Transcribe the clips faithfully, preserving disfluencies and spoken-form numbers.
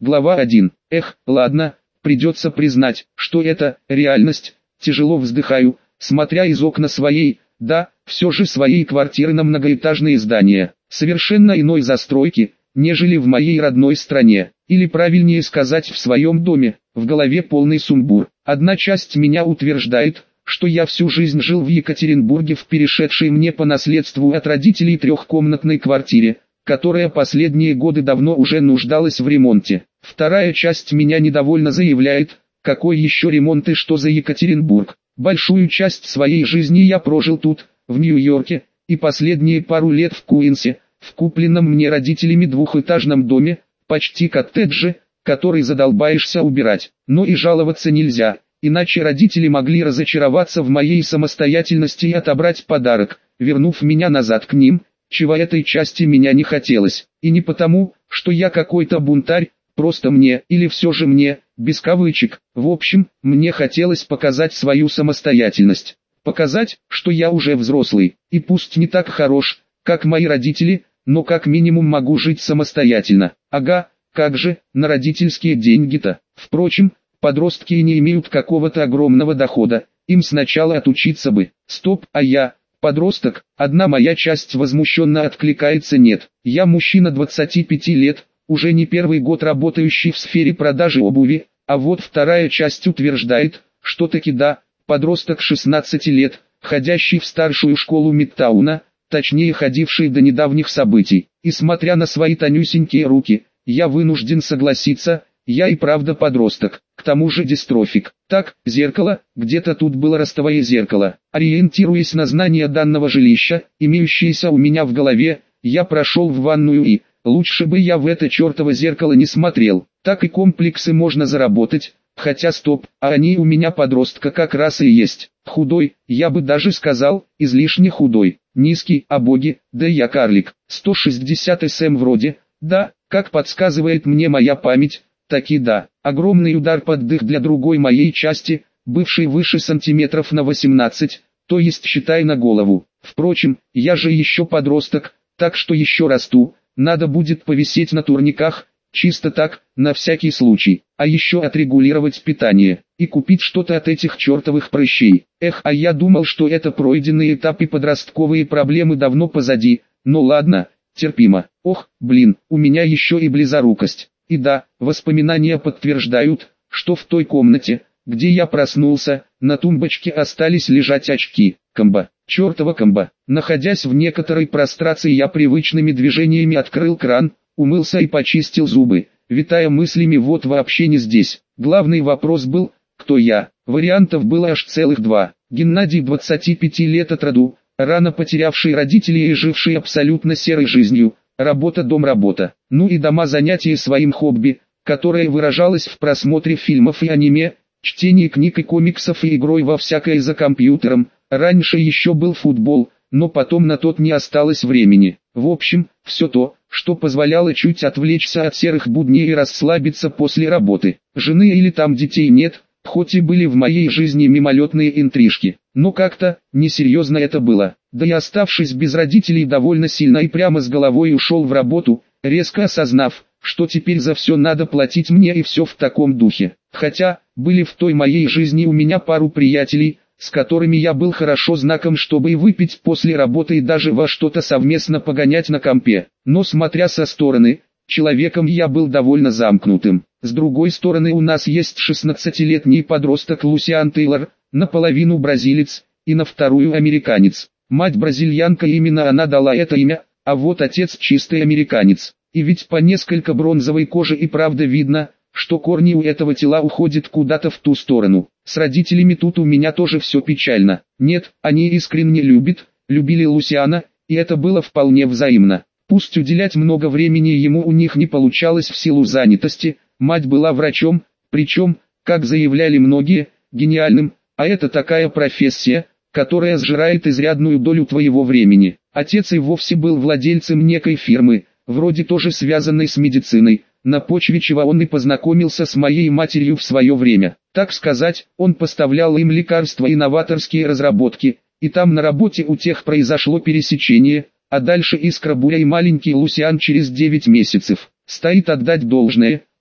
Глава один. Эх, ладно, придется признать, что это реальность. Тяжело вздыхаю, смотря из окна своей, да, все же своей квартиры на многоэтажные здания, совершенно иной застройки, нежели в моей родной стране, или правильнее сказать в своем доме. В голове полный сумбур. Одна часть меня утверждает, что я всю жизнь жил в Екатеринбурге в перешедшей мне по наследству от родителей трехкомнатной квартире, которая последние годы давно уже нуждалась в ремонте. Вторая часть меня недовольно заявляет, какой еще ремонт и что за Екатеринбург. Большую часть своей жизни я прожил тут, в Нью-Йорке, и последние пару лет в Куинсе, в купленном мне родителями двухэтажном доме, почти коттедже, который задолбаешься убирать. Но и жаловаться нельзя, иначе родители могли разочароваться в моей самостоятельности и отобрать подарок, вернув меня назад к ним, чего этой части меня не хотелось. И не потому, что я какой-то бунтарь, просто мне, или все же мне, без кавычек. В общем, мне хотелось показать свою самостоятельность. Показать, что я уже взрослый, и пусть не так хорош, как мои родители, но как минимум могу жить самостоятельно. Ага, как же, на родительские деньги-то. Впрочем, подростки не имеют какого-то огромного дохода, им сначала отучиться бы. Стоп, а я, подросток, одна моя часть возмущенно откликается: нет, я мужчина двадцати пяти лет, уже не первый год работающий в сфере продажи обуви, а вот вторая часть утверждает, что таки да, подросток шестнадцати лет, ходящий в старшую школу Мидтауна, точнее ходивший до недавних событий. И смотря на свои тонюсенькие руки, я вынужден согласиться, я и правда подросток, к тому же дистрофик. Так, зеркало, где-то тут было ростовое зеркало. Ориентируясь на знание данного жилища, имеющееся у меня в голове, я прошел в ванную и, лучше бы я в это чертово зеркало не смотрел, так и комплексы можно заработать, хотя стоп, а они у меня подростка как раз и есть. Худой, я бы даже сказал, излишне худой, низкий, а боги, да я карлик, сто шестьдесят сантиметров вроде, да, как подсказывает мне моя память, таки да, огромный удар под дых для другой моей части, бывшей выше сантиметров на восемнадцать, то есть считай на голову. Впрочем, я же еще подросток, так что еще расту, надо будет повисеть на турниках, чисто так, на всякий случай, а еще отрегулировать питание, и купить что-то от этих чертовых прыщей. Эх, а я думал, что это пройденные этапы, подростковые проблемы давно позади, ну ладно, терпимо. Ох, блин, у меня еще и близорукость. И да, воспоминания подтверждают, что в той комнате, где я проснулся, на тумбочке остались лежать очки. Комбо, чертова комбо. Находясь в некоторой прострации, я привычными движениями открыл кран, умылся и почистил зубы, витая мыслями вот вообще не здесь. Главный вопрос был, кто я? Вариантов было аж целых два. Геннадий, двадцати пяти лет от роду, рано потерявший родителей и живший абсолютно серой жизнью, работа-дом-работа. Ну и дома занятия своим хобби, которое выражалось в просмотре фильмов и аниме, чтении книг и комиксов и игрой во всякое за компьютером. Раньше еще был футбол, но потом на тот не осталось времени. В общем, все то, что позволяло чуть отвлечься от серых будней и расслабиться после работы. Жены или там детей нет, хоть и были в моей жизни мимолетные интрижки, но как-то несерьезно это было. Да и оставшись без родителей довольно сильно и прямо с головой ушел в работу, резко осознав, что теперь за все надо платить мне и все в таком духе. Хотя, были в той моей жизни у меня пару приятелей, с которыми я был хорошо знаком, чтобы и выпить после работы и даже во что-то совместно погонять на компе. Но смотря со стороны, человеком я был довольно замкнутым. С другой стороны, у нас есть шестнадцатилетний подросток Лусиан Тейлор, наполовину бразилец, и на вторую американец. Мать бразильянка, именно она дала это имя, а вот отец чистый американец. И ведь по несколько бронзовой кожи и правда видно, что корни у этого тела уходят куда-то в ту сторону. С родителями тут у меня тоже все печально. Нет, они искренне любят, любили Лусиана, и это было вполне взаимно. Пусть уделять много времени ему у них не получалось в силу занятости, мать была врачом, причем, как заявляли многие, гениальным, а это такая профессия, которая сжирает изрядную долю твоего времени. Отец и вовсе был владельцем некой фирмы, вроде тоже связанной с медициной, на почве чего он и познакомился с моей матерью в свое время. Так сказать, он поставлял им лекарства и новаторские разработки, и там на работе у тех произошло пересечение, а дальше искра буря и маленький Лусиан через девять месяцев. Стоит отдать должное,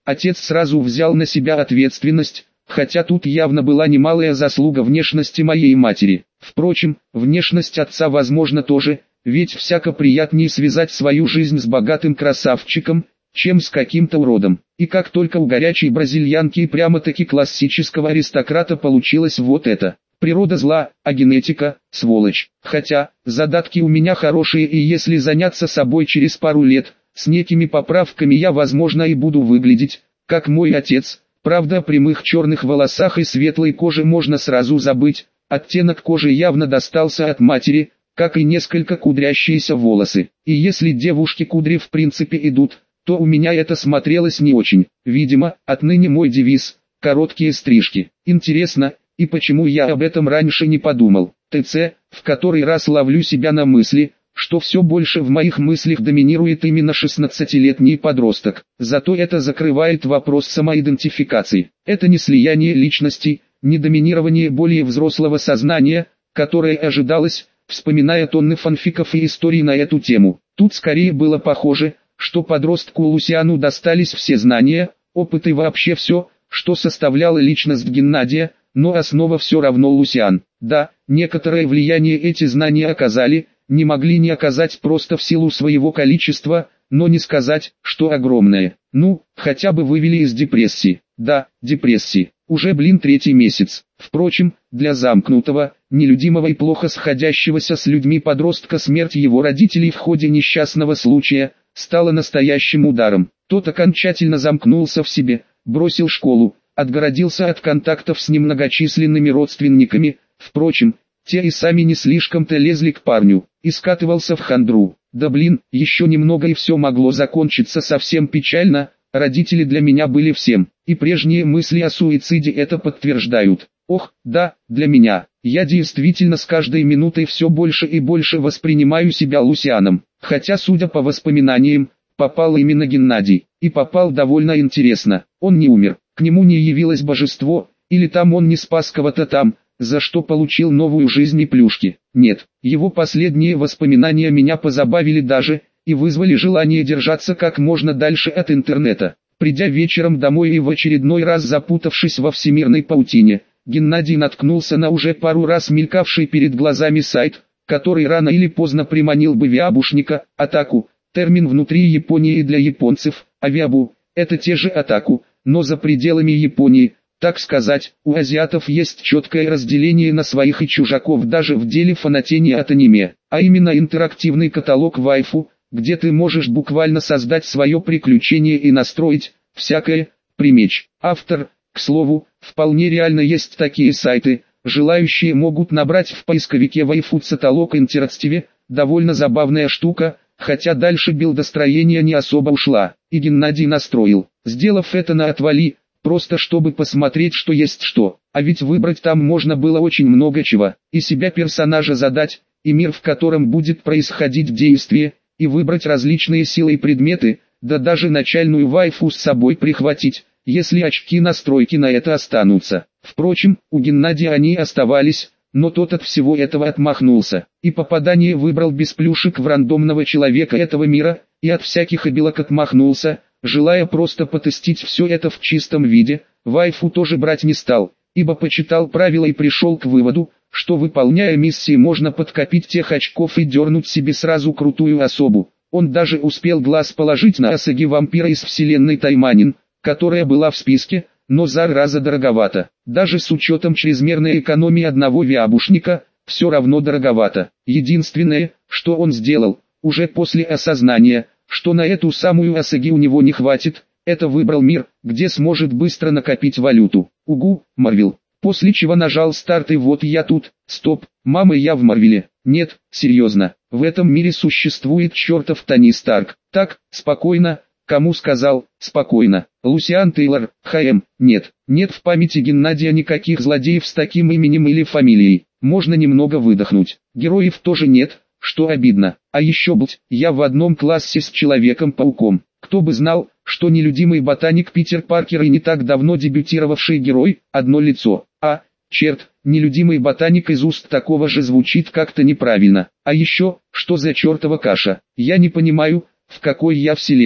Отец сразу взял на себя ответственность, хотя тут явно была немалая заслуга внешности моей матери. Впрочем, внешность отца возможно тоже, ведь всяко приятнее связать свою жизнь с богатым красавчиком, чем с каким-то уродом. И как только у горячей бразильянки и прямо-таки классического аристократа получилось вот это. Природа зла, а генетика – сволочь. Хотя, задатки у меня хорошие, и если заняться собой через пару лет, с некими поправками я возможно и буду выглядеть, как мой отец. Правда, о прямых черных волосах и светлой коже можно сразу забыть, оттенок кожи явно достался от матери, как и несколько кудрящиеся волосы. И если девушки кудри в принципе идут, то у меня это смотрелось не очень. Видимо, отныне мой девиз – короткие стрижки. Интересно, и почему я об этом раньше не подумал? ТЦ, в который раз ловлю себя на мысли, что все больше в моих мыслях доминирует именно шестнадцатилетний подросток. Зато это закрывает вопрос самоидентификации. Это не слияние личностей, не доминирование более взрослого сознания, которое ожидалось, вспоминая тонны фанфиков и историй на эту тему. Тут скорее было похоже, что подростку Лусиану достались все знания, опыт и вообще все, что составляло личность Геннадия, но основа все равно Лусиан. Да, некоторое влияние эти знания оказали, не могли не оказать просто в силу своего количества, но не сказать, что огромное. Ну, хотя бы вывели из депрессии. Да, депрессии. Уже блин третий месяц. Впрочем, для замкнутого, нелюдимого и плохо сходящегося с людьми подростка смерть его родителей в ходе несчастного случая стала настоящим ударом. Тот окончательно замкнулся в себе, бросил школу, отгородился от контактов с немногочисленными родственниками, впрочем, те и сами не слишком-то лезли к парню, и скатывался в хандру. Да блин, еще немного и все могло закончиться совсем печально, родители для меня были всем, и прежние мысли о суициде это подтверждают. Ох, да, для меня. Я действительно с каждой минутой все больше и больше воспринимаю себя Лусианом, хотя, судя по воспоминаниям, попал именно Геннадий, и попал довольно интересно. Он не умер, к нему не явилось божество, или там он не спас кого-то там, за что получил новую жизнь и плюшки. Нет, его последние воспоминания меня позабавили даже, и вызвали желание держаться как можно дальше от интернета. Придя вечером домой и в очередной раз запутавшись во всемирной паутине, Геннадий наткнулся на уже пару раз мелькавший перед глазами сайт, который рано или поздно приманил бы виабушника, атаку, термин внутри Японии для японцев, а виабу – это те же атаку, но за пределами Японии. Так сказать, у азиатов есть четкое разделение на своих и чужаков даже в деле фанатения от аниме, а именно интерактивный каталог вайфу, где ты можешь буквально создать свое приключение и настроить всякое, примечь. Автор, к слову, вполне реально есть такие сайты, желающие могут набрать в поисковике вайфу-каталог интерактиве, довольно забавная штука, хотя дальше билдостроение не особо ушла, и Геннадий настроил, сделав это на отвали, просто чтобы посмотреть, что есть что. А ведь выбрать там можно было очень много чего. И себя персонажа задать, и мир, в котором будет происходить действие, и выбрать различные силы и предметы, да даже начальную вайфу с собой прихватить, если очки настройки на это останутся. Впрочем, у Геннадия они оставались, но тот от всего этого отмахнулся, и попадание выбрал без плюшек в рандомного человека этого мира, и от всяких обилок отмахнулся, желая просто потестить все это в чистом виде. Вайфу тоже брать не стал, ибо почитал правила и пришел к выводу, что выполняя миссии можно подкопить тех очков и дернуть себе сразу крутую особу. Он даже успел глаз положить на Асаги вампира из вселенной Тайманин, которая была в списке, но зараза дороговато. Даже с учетом чрезмерной экономии одного виабушника, все равно дороговато. Единственное, что он сделал, уже после осознания, что на эту самую Асаги у него не хватит, это выбрал мир, где сможет быстро накопить валюту. Угу, Марвел. После чего нажал старт и вот я тут. Стоп, мама, я в Марвеле. Нет, серьезно, в этом мире существует чертов Тони Старк. Так, спокойно, кому сказал, спокойно. Лусиан Тейлор, ХМ, нет, нет в памяти Геннадия никаких злодеев с таким именем или фамилией. Можно немного выдохнуть. Героев тоже нет, что обидно. А еще, блять, я в одном классе с Человеком-пауком. Кто бы знал, что нелюдимый ботаник Питер Паркер и не так давно дебютировавший герой, одно лицо. А, черт, нелюдимый ботаник из уст такого же звучит как-то неправильно. А еще, что за чертова каша? Я не понимаю, в какой я вселенной.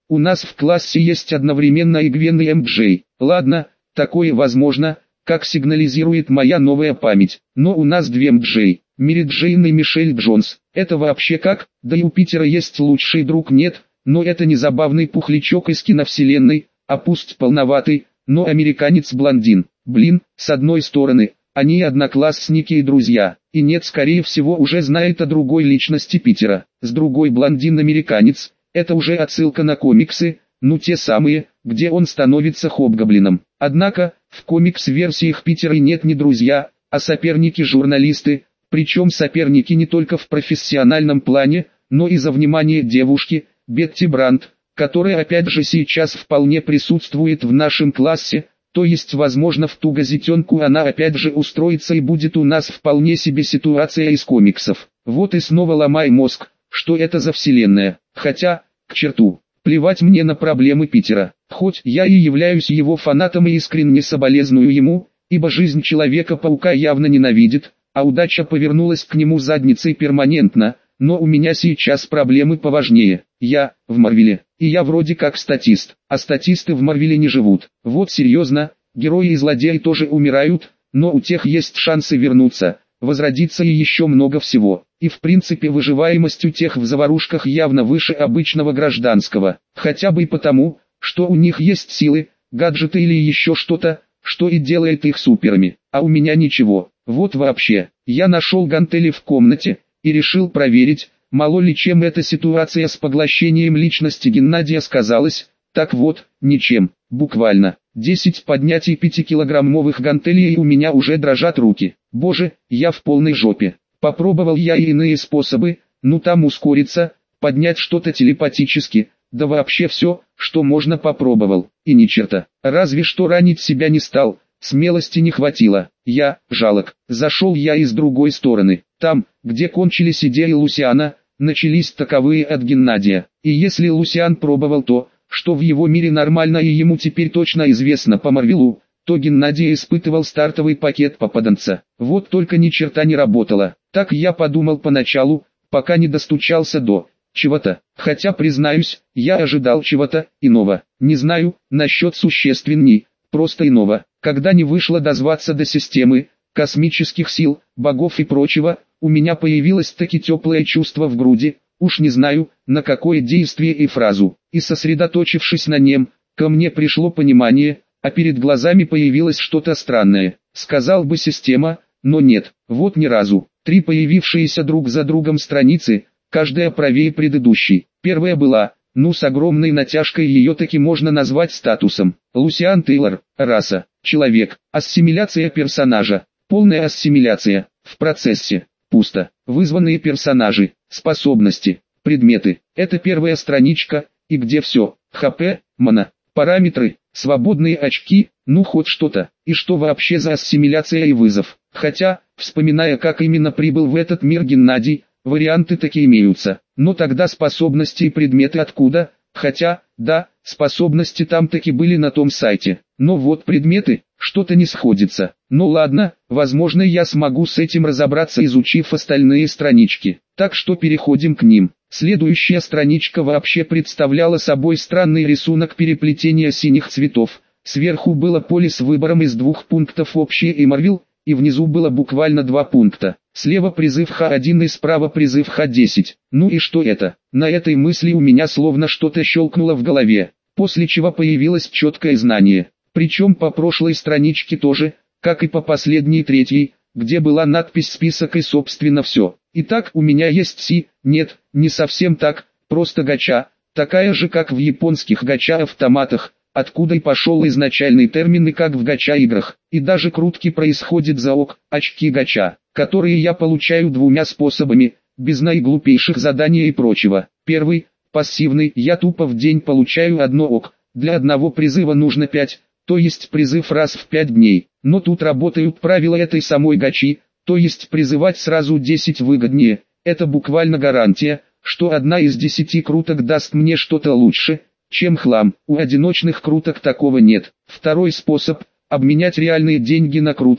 У нас в классе есть одновременно и Гвен и эм джей. Ладно, такое возможно, как сигнализирует моя новая память. Но у нас две эм джей, Мэри Джейн и Мишель Джонс. Это вообще как? Да и у Питера есть лучший друг, нет, но это не забавный пухлячок из киновселенной, а пусть полноватый, но американец-блондин. Блин, с одной стороны, они одноклассники и друзья, и нет, скорее всего уже знает о другой личности Питера. С другой, блондин-американец, это уже отсылка на комиксы, ну те самые, где он становится хобгоблином. Однако, в комикс-версиях Питера нет ни друзья, а соперники-журналисты, причем соперники не только в профессиональном плане, но и за внимание девушки, Бетти Брандт, которая опять же сейчас вполне присутствует в нашем классе, то есть возможно в ту газетенку она опять же устроится и будет у нас вполне себе ситуация из комиксов. Вот и снова ломай мозг, что это за вселенная, хотя, к черту, плевать мне на проблемы Питера, хоть я и являюсь его фанатом и искренне соболезную ему, ибо жизнь Человека-паука явно ненавидит, а удача повернулась к нему задницей перманентно, но у меня сейчас проблемы поважнее. Я в Марвеле, и я вроде как статист, а статисты в Марвеле не живут. Вот серьезно, герои и злодеи тоже умирают, но у тех есть шансы вернуться, возродиться и еще много всего. И в принципе выживаемость у тех в заварушках явно выше обычного гражданского, хотя бы и потому, что у них есть силы, гаджеты или еще что-то, что и делает их суперами, а у меня ничего. Вот вообще, я нашел гантели в комнате и решил проверить, мало ли чем эта ситуация с поглощением личности Геннадия сказалась. Так вот, ничем, буквально. десять поднятий пятикилограммовых гантелей и у меня уже дрожат руки. Боже, я в полной жопе. Попробовал я и иные способы, ну там ускориться, поднять что-то телепатически, да вообще все, что можно попробовал, и ни черта. Разве что ранить себя не стал, смелости не хватило. Я, жалок, зашел я и с другой стороны. Там, где кончились идеи Лусиана, начались таковые от Геннадия. И если Лусиан пробовал то, что в его мире нормально и ему теперь точно известно по Марвелу, то Геннадий испытывал стартовый пакет попаданца. Вот только ни черта не работало. Так я подумал поначалу, пока не достучался до чего-то. Хотя, признаюсь, я ожидал чего-то иного. Не знаю, насчет существенней, просто иного. Когда не вышло дозваться до системы, космических сил, богов и прочего, у меня появилось таки теплое чувство в груди, уж не знаю, на какое действие и фразу. И сосредоточившись на нем, ко мне пришло понимание, а перед глазами появилось что-то странное. Сказал бы система, но нет, вот ни разу. Три появившиеся друг за другом страницы, каждая правее предыдущей. Первая была, ну с огромной натяжкой ее таки можно назвать статусом. Лусиан Тейлор, раса, человек, ассимиляция персонажа, полная ассимиляция, в процессе, пусто, вызванные персонажи, способности, предметы. Это первая страничка, и где все, хп, мана, параметры, свободные очки, ну хоть что-то, и что вообще за ассимиляция и вызов. Хотя, вспоминая как именно прибыл в этот мир Геннадий, варианты такие имеются, но тогда способности и предметы откуда, хотя, да, способности там таки были на том сайте, но вот предметы, что-то не сходится. Ну ладно, возможно я смогу с этим разобраться, изучив остальные странички, так что переходим к ним. Следующая страничка вообще представляла собой странный рисунок переплетения синих цветов. Сверху было поле с выбором из двух пунктов общее и Марвел, и внизу было буквально два пункта. Слева призыв Х один и справа призыв Х десять. Ну и что это? На этой мысли у меня словно что-то щелкнуло в голове, после чего появилось четкое знание. Причем по прошлой страничке тоже, как и по последней третьей, где была надпись «Список» и собственно все. Итак, у меня есть Си, нет, не совсем так, просто гача, такая же как в японских гача-автоматах, откуда и пошел изначальный термин и как в гача-играх. И даже крутки происходит за ок, очки гача, которые я получаю двумя способами, без наиглупейших заданий и прочего. Первый, пассивный, я тупо в день получаю одно ок, для одного призыва нужно пять, то есть призыв раз в пять дней. Но тут работают правила этой самой гачи, то есть призывать сразу десять выгоднее. Это буквально гарантия, что одна из десяти круток даст мне что-то лучше, чем хлам. У одиночных круток такого нет. Второй способ – обменять реальные деньги на крутки.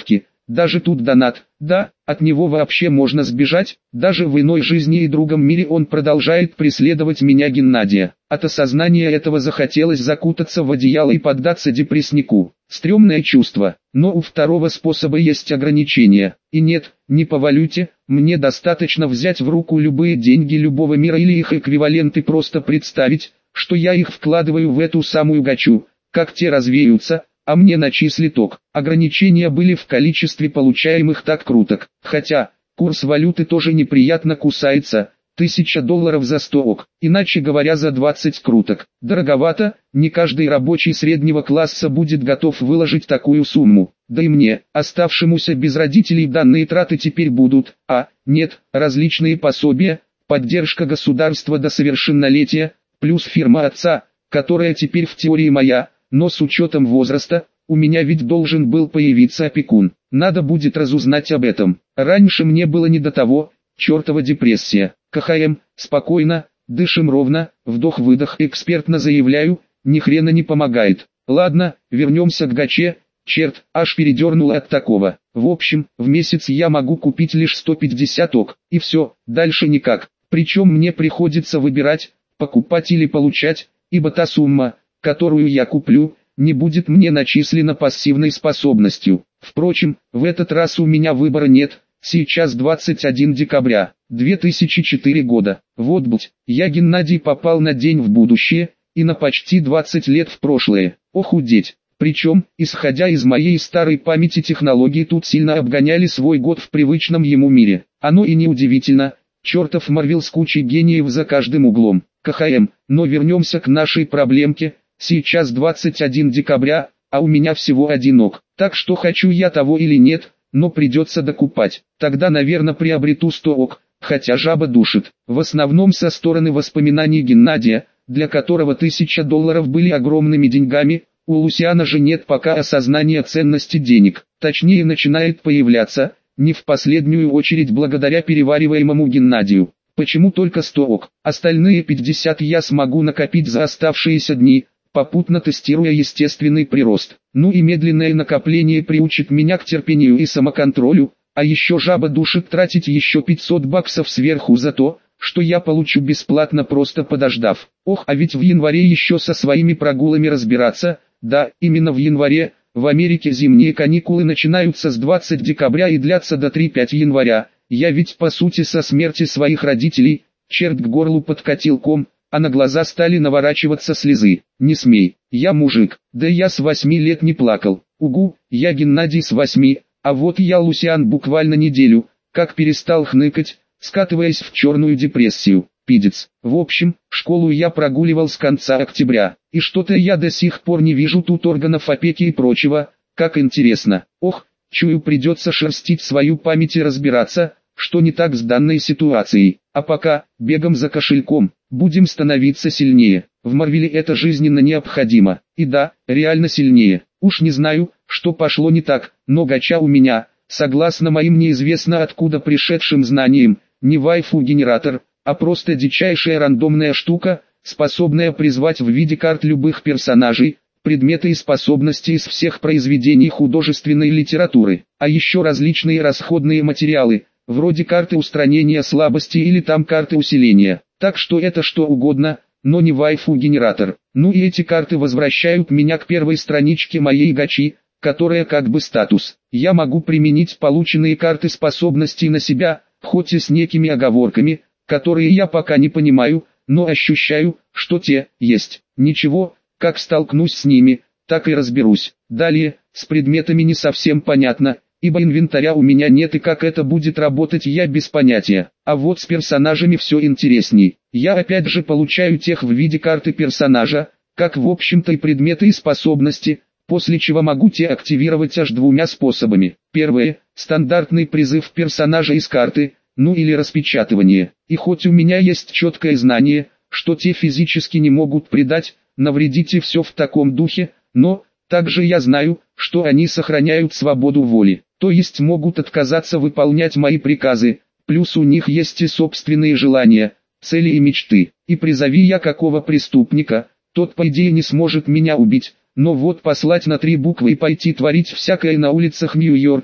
Даже тут донат, да, от него вообще можно сбежать, даже в иной жизни и другом мире он продолжает преследовать меня, Геннадия. От осознания этого захотелось закутаться в одеяло и поддаться депресснику. Стрёмное чувство, но у второго способа есть ограничения. И нет, не по валюте, мне достаточно взять в руку любые деньги любого мира или их эквиваленты, просто представить, что я их вкладываю в эту самую гачу, как те развеются, а мне начислит ок. Ограничения были в количестве получаемых так круток. Хотя, курс валюты тоже неприятно кусается, тысяча долларов за сто ок, иначе говоря за двадцать круток. Дороговато, не каждый рабочий среднего класса будет готов выложить такую сумму. Да и мне, оставшемуся без родителей, данные траты теперь будут, а, нет, различные пособия, поддержка государства до совершеннолетия, плюс фирма отца, которая теперь в теории моя, но с учетом возраста, у меня ведь должен был появиться опекун. Надо будет разузнать об этом. Раньше мне было не до того, чертова депрессия. КХМ, спокойно, дышим ровно, вдох-выдох, экспертно заявляю, ни хрена не помогает. Ладно, вернемся к гаче, черт, аж передернуло от такого. В общем, в месяц я могу купить лишь сто пятьдесят ок, и все, дальше никак. Причем мне приходится выбирать, покупать или получать, ибо та сумма, которую я куплю, не будет мне начислена пассивной способностью. Впрочем, в этот раз у меня выбора нет, сейчас двадцать первое декабря, две тысячи четвёртого года. Вот блять, я, Геннадий, попал на день в будущее, и на почти двадцать лет в прошлое. Охудеть. Причем, исходя из моей старой памяти, технологии тут сильно обгоняли свой год в привычном ему мире. Оно и неудивительно, чертов Марвел с кучей гениев за каждым углом. КХМ, но вернемся к нашей проблемке. Сейчас двадцать первое декабря, а у меня всего один ок. Так что хочу я того или нет, но придется докупать. Тогда, наверное, приобрету сто ок, хотя жаба душит. В основном со стороны воспоминаний Геннадия, для которого тысяча долларов были огромными деньгами. У Лусиана же нет пока осознания ценности денег. Точнее, начинает появляться, не в последнюю очередь благодаря перевариваемому Геннадию. Почему только сто ок? Остальные пятьдесят я смогу накопить за оставшиеся дни, попутно тестируя естественный прирост. Ну и медленное накопление приучит меня к терпению и самоконтролю, а еще жаба душит тратить еще пятьсот баксов сверху за то, что я получу бесплатно, просто подождав. Ох, а ведь в январе еще со своими прогулами разбираться. Да, именно в январе. В Америке зимние каникулы начинаются с двадцатого декабря и длятся до тридцатого января. Я ведь по сути со смерти своих родителей, черт к горлу подкатил ком, а на глаза стали наворачиваться слезы. Не смей, я мужик, да я с восьми лет не плакал. Угу, я Геннадий с восьми, а вот я Лусиан буквально неделю, как перестал хныкать, скатываясь в черную депрессию. Пидец. В общем, школу я прогуливал с конца октября, и что-то я до сих пор не вижу тут органов опеки и прочего, как интересно. Ох, чую, придется шерстить свою память и разбираться, что не так с данной ситуацией. А пока, бегом за кошельком, будем становиться сильнее. В Марвеле это жизненно необходимо. И да, реально сильнее. Уж не знаю, что пошло не так, но гача у меня, согласно моим неизвестно откуда пришедшим знаниям, не вайфу-генератор, а просто дичайшая рандомная штука, способная призвать в виде карт любых персонажей, предметы и способности из всех произведений художественной литературы, а еще различные расходные материалы, вроде карты устранения слабости или там карты усиления. Так что это что угодно, но не вайфу-генератор. Ну и эти карты возвращают меня к первой страничке моей гачи, которая как бы статус. Я могу применить полученные карты способностей на себя, хоть и с некими оговорками, которые я пока не понимаю, но ощущаю, что те есть. Ничего, как столкнусь с ними, так и разберусь. Далее, с предметами не совсем понятно, ибо инвентаря у меня нет и как это будет работать я без понятия. А вот с персонажами все интересней. Я опять же получаю тех в виде карты персонажа, как в общем-то и предметы и способности, после чего могу те активировать аж двумя способами. Первое – стандартный призыв персонажа из карты, ну или распечатывание. И хоть у меня есть четкое знание, что те физически не могут предать, навредить и все в таком духе, но, также я знаю, что они сохраняют свободу воли, то есть могут отказаться выполнять мои приказы, плюс у них есть и собственные желания, цели и мечты. И призови я какого преступника, тот по идее не сможет меня убить, но вот послать на три буквы и пойти творить всякое на улицах Нью-Йорка,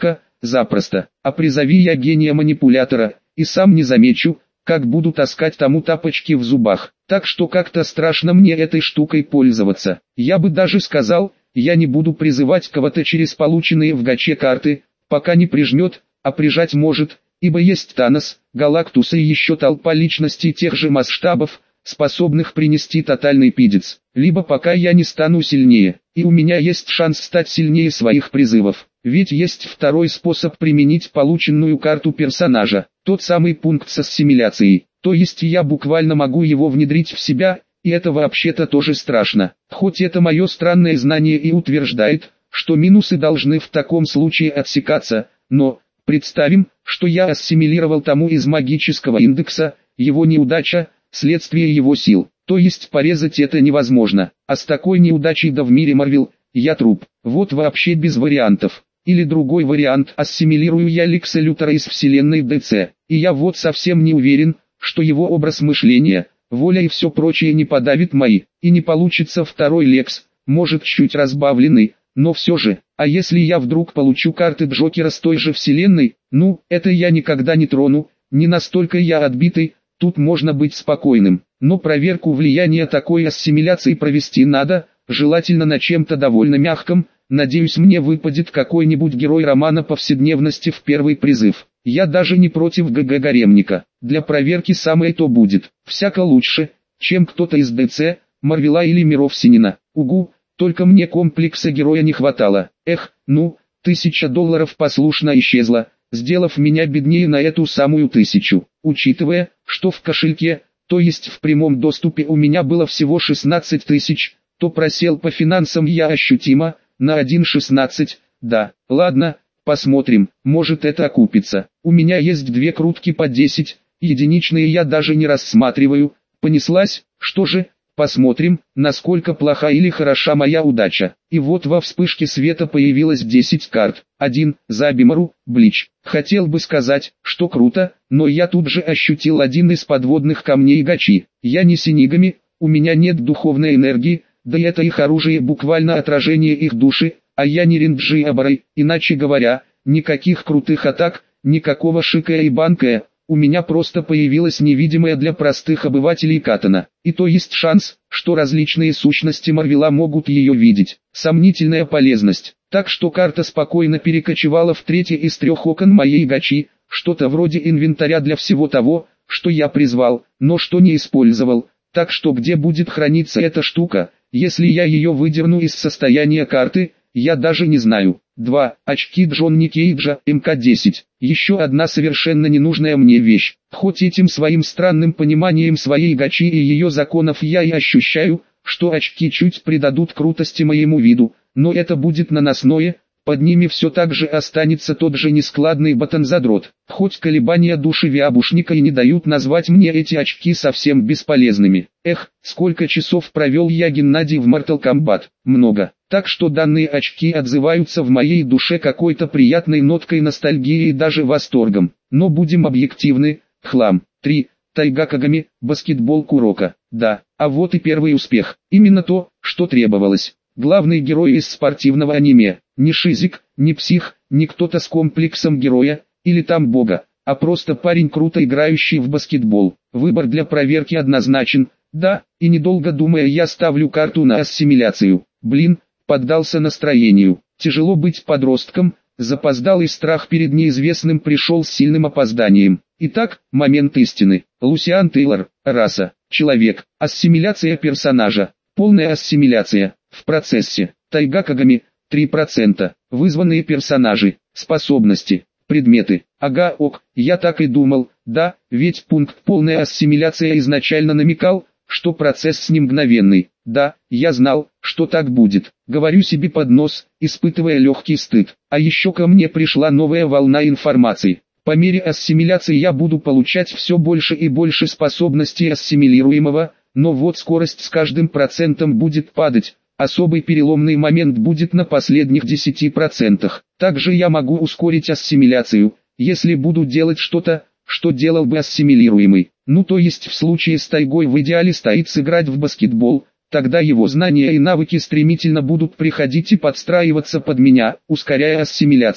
запросто. А призови я гения-манипулятора, и сам не замечу, как буду таскать тому тапочки в зубах. Так что как-то страшно мне этой штукой пользоваться. Я бы даже сказал, я не буду призывать кого-то через полученные в гаче карты, пока не прижмет, а прижать может, ибо есть Танос, Галактус и еще толпа личностей тех же масштабов, способных принести тотальный пиздец. Либо пока я не стану сильнее, и у меня есть шанс стать сильнее своих призывов. Ведь есть второй способ применить полученную карту персонажа, тот самый пункт с ассимиляцией. То есть я буквально могу его внедрить в себя, и это вообще-то тоже страшно. Хоть это мое странное знание и утверждает, что минусы должны в таком случае отсекаться, но, представим, что я ассимилировал тому из магического индекса, его неудача, следствие его сил. То есть порезать это невозможно, а с такой неудачей да в мире Марвел, я труп. Вот вообще без вариантов. Или другой вариант, ассимилирую я Лекса Лютера из вселенной ди си, и я вот совсем не уверен, что его образ мышления, воля и все прочее не подавит мои, и не получится второй Лекс, может чуть разбавленный, но все же. А если я вдруг получу карты Джокера с той же вселенной, ну, это я никогда не трону, не настолько я отбитый, тут можно быть спокойным. Но проверку влияния такой ассимиляции провести надо, желательно на чем-то довольно мягком. Надеюсь, мне выпадет какой-нибудь герой романа повседневности в первый призыв. Я даже не против ГГ Гаремника. Для проверки самое то будет. Всяко лучше, чем кто-то из ди си, Марвела или Миров Синина. Угу, только мне комплекса героя не хватало. Эх, ну, тысяча долларов послушно исчезла, сделав меня беднее на эту самую тысячу. Учитывая, что в кошельке, то есть в прямом доступе у меня было всего шестнадцать тысяч, то просел по финансам я ощутимо, на один шестнадцать, да, ладно, посмотрим, может это окупится. У меня есть две крутки по десять, единичные я даже не рассматриваю, понеслась, что же, посмотрим, насколько плоха или хороша моя удача. И вот во вспышке света появилось десять карт. один, Забимару, Блич. Хотел бы сказать, что круто, но я тут же ощутил один из подводных камней гачи. Я не синигами, у меня нет духовной энергии, да и это их оружие буквально отражение их души, а я не Ринджи Абарай, иначе говоря, никаких крутых атак, никакого шикая и банкая, у меня просто появилась невидимая для простых обывателей катана. И то есть шанс, что различные сущности Марвела могут ее видеть. Сомнительная полезность. Так что карта спокойно перекочевала в третье из трех окон моей гачи, что-то вроде инвентаря для всего того, что я призвал, но что не использовал. Так что где будет храниться эта штука, если я ее выдерну из состояния карты, я даже не знаю. два. Очки Джонни Кейджа, эм ка десять. Еще одна совершенно ненужная мне вещь. Хоть этим своим странным пониманием своей гачи и ее законов я и ощущаю, что очки чуть придадут крутости моему виду, но это будет наносное, под ними все так же останется тот же нескладный ботан-задрот. Хоть колебания души Виабушника и не дают назвать мне эти очки совсем бесполезными. Эх, сколько часов провел я, Геннадий, в Mortal Kombat. Много. Так что данные очки отзываются в моей душе какой-то приятной ноткой ностальгии и даже восторгом. Но будем объективны, хлам. три. Тайга Кагами, баскетбол Куроко. Да, а вот и первый успех. Именно то, что требовалось. Главный герой из спортивного аниме. Не шизик, не псих, не кто-то с комплексом героя, или там бога, а просто парень, круто играющий в баскетбол. Выбор для проверки однозначен. Да, и недолго думая я ставлю карту на ассимиляцию. Блин, поддался настроению. Тяжело быть подростком, запоздалый страх перед неизвестным пришел с сильным опозданием. Итак, момент истины. Лусиан Тейлор, раса, человек, ассимиляция персонажа, полная ассимиляция, в процессе. Тайга Кагами, три процента, вызванные персонажи, способности, предметы. Ага, ок, я так и думал, да, ведь пункт полная ассимиляция изначально намекал, что процесс не мгновенный. Да, я знал, что так будет. Говорю себе под нос, испытывая легкий стыд. А еще ко мне пришла новая волна информации. По мере ассимиляции я буду получать все больше и больше способностей ассимилируемого, но вот скорость с каждым процентом будет падать. Особый переломный момент будет на последних десяти процентах. Также я могу ускорить ассимиляцию, если буду делать что-то, что делал бы ассимилируемый. Ну то есть в случае с тайгой в идеале стоит сыграть в баскетбол, тогда его знания и навыки стремительно будут приходить и подстраиваться под меня, ускоряя ассимиляцию.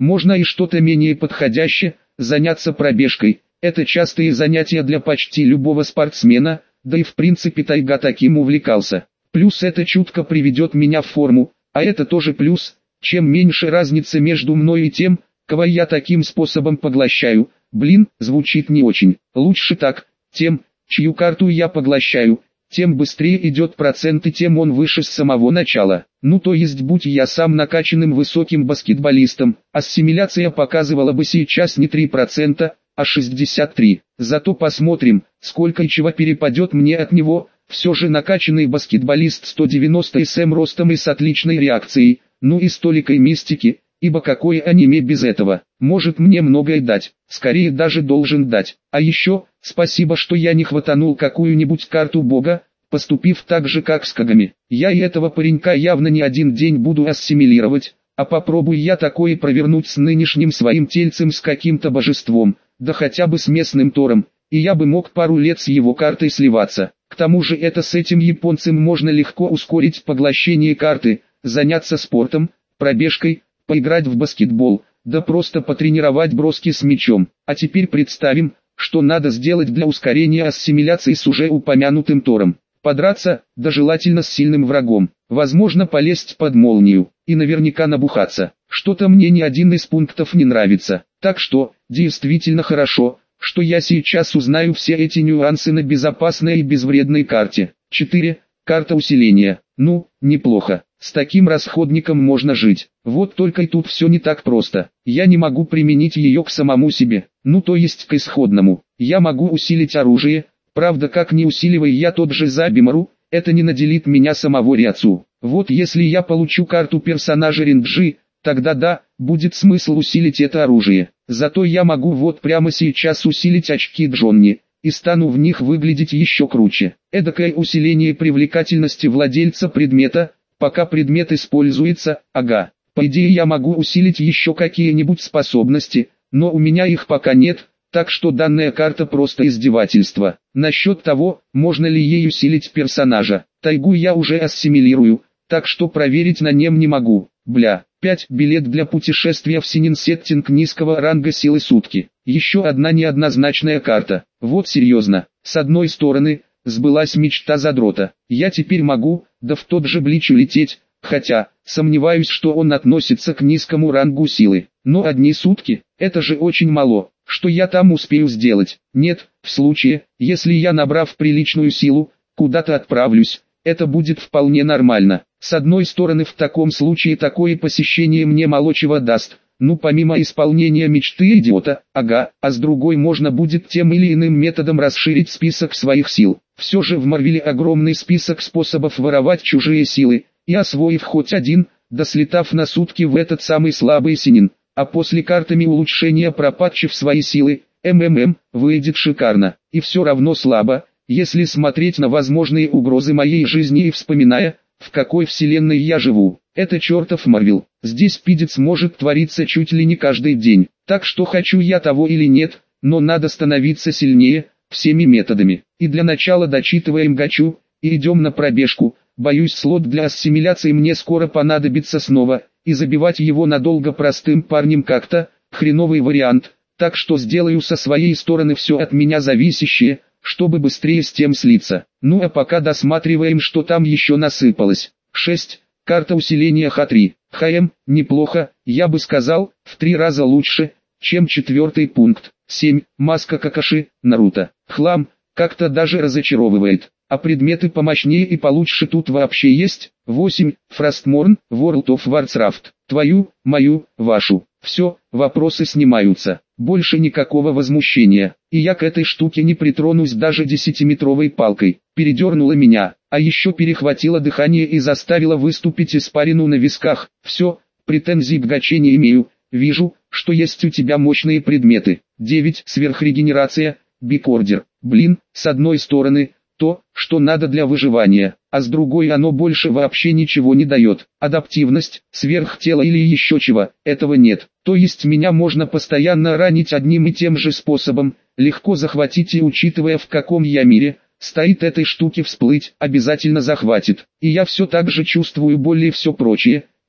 Можно и что-то менее подходящее, заняться пробежкой. Это частые занятия для почти любого спортсмена, да и в принципе тайга таким увлекался. Плюс это чутко приведет меня в форму, а это тоже плюс. Чем меньше разница между мной и тем, кого я таким способом поглощаю, блин, звучит не очень. Лучше так, тем, чью карту я поглощаю, тем быстрее идет процент и тем он выше с самого начала. Ну то есть будь я сам накачанным высоким баскетболистом, ассимиляция показывала бы сейчас не три процента, а шестьдесят три. Зато посмотрим, сколько и чего перепадет мне от него. Все же накачанный баскетболист сто девяносто сантиметров ростом и с отличной реакцией, ну и столикой мистики, ибо какое аниме без этого, может мне многое дать, скорее даже должен дать. А еще, спасибо, что я не хватанул какую-нибудь карту бога, поступив так же как с Кагами. Я и этого паренька явно не один день буду ассимилировать, а попробуй я такое провернуть с нынешним своим тельцем с каким-то божеством, да хотя бы с местным Тором, и я бы мог пару лет с его картой сливаться. К тому же это с этим японцем можно легко ускорить поглощение карты, заняться спортом, пробежкой, поиграть в баскетбол, да просто потренировать броски с мячом. А теперь представим, что надо сделать для ускорения ассимиляции с уже упомянутым Тором. Подраться, да желательно с сильным врагом. Возможно полезть под молнию, и наверняка набухаться. Что-то мне ни один из пунктов не нравится. Так что, действительно хорошо, что я сейчас узнаю все эти нюансы на безопасной и безвредной карте. четыре. Карта усиления. Ну, неплохо. С таким расходником можно жить. Вот только и тут все не так просто. Я не могу применить ее к самому себе. Ну то есть к исходному. Я могу усилить оружие. Правда, как не усиливая я тот же Забимару, это не наделит меня самого Риацу. Вот если я получу карту персонажа Ринджи, тогда да, будет смысл усилить это оружие. Зато я могу вот прямо сейчас усилить очки Джонни, и стану в них выглядеть еще круче. Эдакое усиление привлекательности владельца предмета, пока предмет используется, ага. По идее я могу усилить еще какие-нибудь способности, но у меня их пока нет, так что данная карта просто издевательство. Насчет того, можно ли ей усилить персонажа, тайгу я уже ассимилирую, так что проверить на нем не могу. Бля. пять. Билет для путешествия в Синин-сеттинг низкого ранга силы сутки. Еще одна неоднозначная карта. Вот серьезно. С одной стороны, сбылась мечта задрота. Я теперь могу, да в тот же Блич улететь, хотя, сомневаюсь, что он относится к низкому рангу силы. Но одни сутки, это же очень мало. Что я там успею сделать? Нет, в случае, если я, набрав приличную силу, куда-то отправлюсь, это будет вполне нормально. С одной стороны, в таком случае такое посещение мне мало чего даст, ну помимо исполнения мечты идиота, ага, а с другой можно будет тем или иным методом расширить список своих сил. Все же в Марвеле огромный список способов воровать чужие силы, и освоив хоть один, да слетав на сутки в этот самый слабый Синин, а после картами улучшения пропатчив свои силы, МММ, выйдет шикарно, и все равно слабо, если смотреть на возможные угрозы моей жизни и вспоминая, в какой вселенной я живу. Это чертов Марвел. Здесь пиздец может твориться чуть ли не каждый день. Так что хочу я того или нет, но надо становиться сильнее, всеми методами. И для начала дочитываем гачу, и идем на пробежку. Боюсь, слот для ассимиляции мне скоро понадобится снова, и забивать его надолго простым парнем как-то, хреновый вариант. Так что сделаю со своей стороны все от меня зависящее, чтобы быстрее с тем слиться. Ну а пока досматриваем, что там еще насыпалось. шесть. Карта усиления Х три. ХМ, неплохо, я бы сказал, в три раза лучше, чем четвертый пункт. семь. Маска Какаши, Наруто. Хлам, как-то даже разочаровывает. А предметы помощнее и получше тут вообще есть? восемь. Frostmourne, World of Warcraft. Твою, мою, вашу. Все, вопросы снимаются. Больше никакого возмущения. И я к этой штуке не притронусь даже десятиметровой палкой. Передернула меня, а еще перехватило дыхание и заставило выступить испарину на висках. Все, претензий к гаче не имею. Вижу, что есть у тебя мощные предметы. девять. Сверхрегенерация, бикордер. Блин, с одной стороны, то, что надо для выживания, а с другой оно больше вообще ничего не дает. Адаптивность, сверхтело или еще чего, этого нет. То есть меня можно постоянно ранить одним и тем же способом, легко захватить и учитывая в каком я мире, стоит этой штуки всплыть, обязательно захватит. И я все так же чувствую боль и все прочее,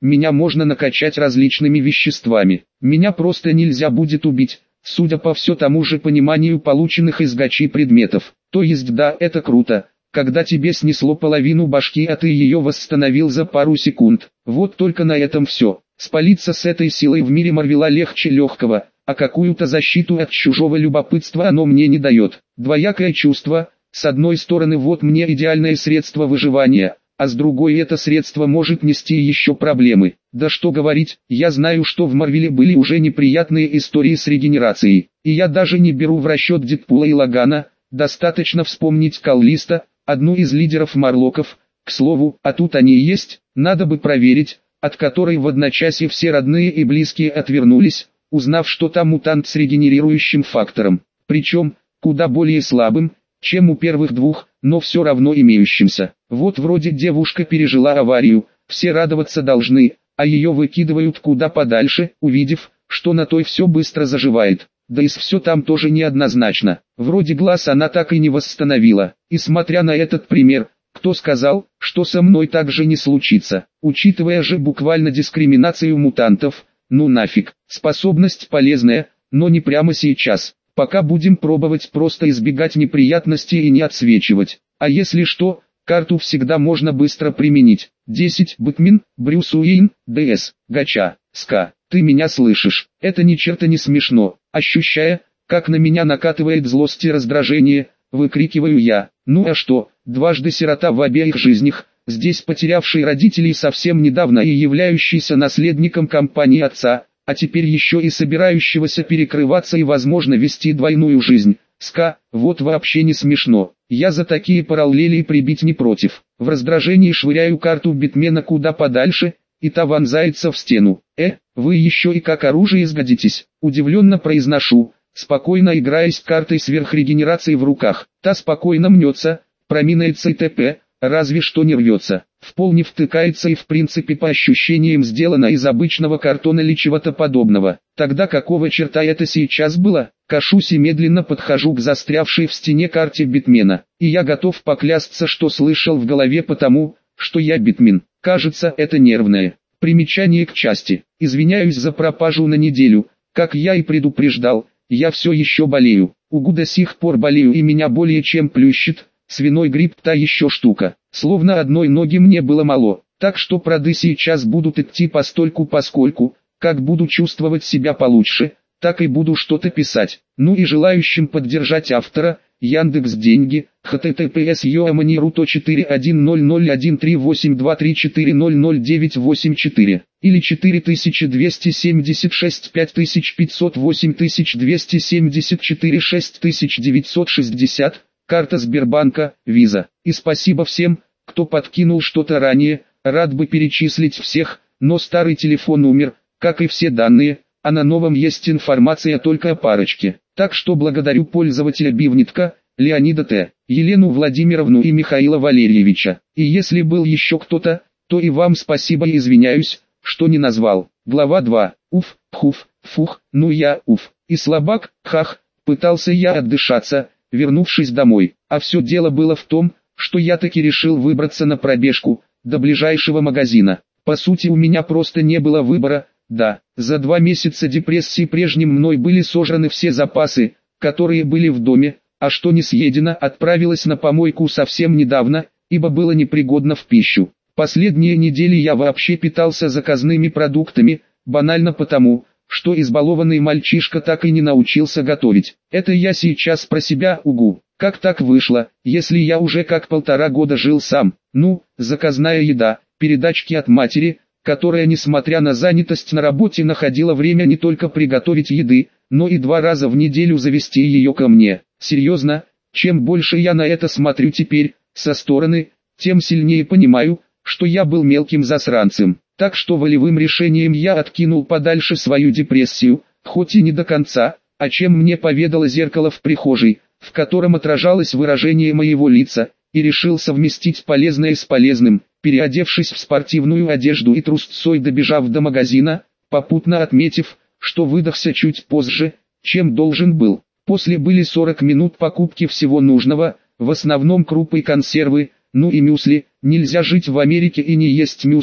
меня можно накачать различными веществами. Меня просто нельзя будет убить, судя по все тому же пониманию полученных из гачи предметов. То есть да, это круто, когда тебе снесло половину башки, а ты ее восстановил за пару секунд. Вот только на этом все. Спалиться с этой силой в мире Марвела легче легкого, а какую-то защиту от чужого любопытства оно мне не дает. Двоякое чувство: с одной стороны вот мне идеальное средство выживания, а с другой это средство может нести еще проблемы. Да что говорить, я знаю, что в Марвеле были уже неприятные истории с регенерацией, и я даже не беру в расчет Дэдпула и Логана, достаточно вспомнить Каллиста, одну из лидеров Марлоков, к слову, а тут они есть, надо бы проверить, от которой в одночасье все родные и близкие отвернулись, узнав, что там мутант с регенерирующим фактором, причем, куда более слабым, чем у первых двух, но все равно имеющимся. Вот вроде девушка пережила аварию, все радоваться должны, а ее выкидывают куда подальше, увидев, что на той все быстро заживает. Да и с все там тоже неоднозначно. Вроде глаз она так и не восстановила. И смотря на этот пример, кто сказал, что со мной так же не случится? Учитывая же буквально дискриминацию мутантов, ну нафиг. Способность полезная, но не прямо сейчас. Пока будем пробовать просто избегать неприятностей и не отсвечивать. А если что, карту всегда можно быстро применить. десять. Бэтмен, Брюс Уэйн, ДС, Гача, СКА. Ты меня слышишь? Это ни черта не смешно. Ощущая, как на меня накатывает злость и раздражение, выкрикиваю я. Ну а что, дважды сирота в обеих жизнях, здесь потерявший родителей совсем недавно и являющийся наследником компании отца, а теперь еще и собирающегося перекрываться и возможно вести двойную жизнь. СКА, вот вообще не смешно. Я за такие параллели прибить не против. В раздражении швыряю карту Бэтмена куда подальше, и та вонзается в стену. Э, вы еще и как оружие сгодитесь. Удивленно произношу, спокойно играясь картой сверхрегенерации в руках. Та спокойно мнется, проминается и т.п., разве что не рвется. В пол не втыкается и в принципе по ощущениям сделано из обычного картона или чего-то подобного. Тогда какого черта это сейчас было? Кашусь и медленно подхожу к застрявшей в стене карте Бэтмена. И я готов поклясться, что слышал в голове потому, что я Бэтмен. Кажется, это нервное. Примечание к части. Извиняюсь за пропажу на неделю. Как я и предупреждал, я все еще болею. Угу, до сих пор болею и меня более чем плющит. Свиной грипп та еще штука. Словно одной ноги мне было мало. Так что проды сейчас будут идти постольку-поскольку, как буду чувствовать себя получше, так и буду что-то писать. Ну и желающим поддержать автора, Яндекс Деньги, https yoamani.ru четыре один ноль ноль один три восемь два три четыре ноль ноль девять восемь четыре или четыре двести семьдесят шесть пять пятьсот восемь двести семьдесят четыре шесть девятьсот шестьдесят, карта Сбербанка, Виза. И спасибо всем, кто подкинул что-то ранее, рад бы перечислить всех, но старый телефон умер, как и все данные, а на новом есть информация только о парочке. Так что благодарю пользователя Бивнитка, Леонида Т., Елену Владимировну и Михаила Валерьевича. И если был еще кто-то, то и вам спасибо и извиняюсь, что не назвал. Глава два. Уф, пхуф, фух, ну я, уф. И слабак, хах, пытался я отдышаться, вернувшись домой. А все дело было в том, что я таки решил выбраться на пробежку, до ближайшего магазина. По сути у меня просто не было выбора. Да, за два месяца депрессии прежним мной были сожраны все запасы, которые были в доме, а что не съедено, отправилось на помойку совсем недавно, ибо было непригодно в пищу. Последние недели я вообще питался заказными продуктами, банально потому, что избалованный мальчишка так и не научился готовить. Это я сейчас про себя, угу. Как так вышло, если я уже как полтора года жил сам? Ну, заказная еда, передачки от матери, которая, несмотря на занятость на работе, находила время не только приготовить еды, но и два раза в неделю завести ее ко мне. Серьезно, чем больше я на это смотрю теперь, со стороны, тем сильнее понимаю, что я был мелким засранцем. Так что волевым решением я откинул подальше свою депрессию, хоть и не до конца, о чем мне поведало зеркало в прихожей, в котором отражалось выражение моего лица, и решил совместить полезное с полезным. Переодевшись в спортивную одежду и трусцой добежав до магазина, попутно отметив, что выдохся чуть позже, чем должен был. После были сорок минут покупки всего нужного, в основном крупы и консервы, ну и мюсли. Нельзя жить в Америке и не есть мюсли,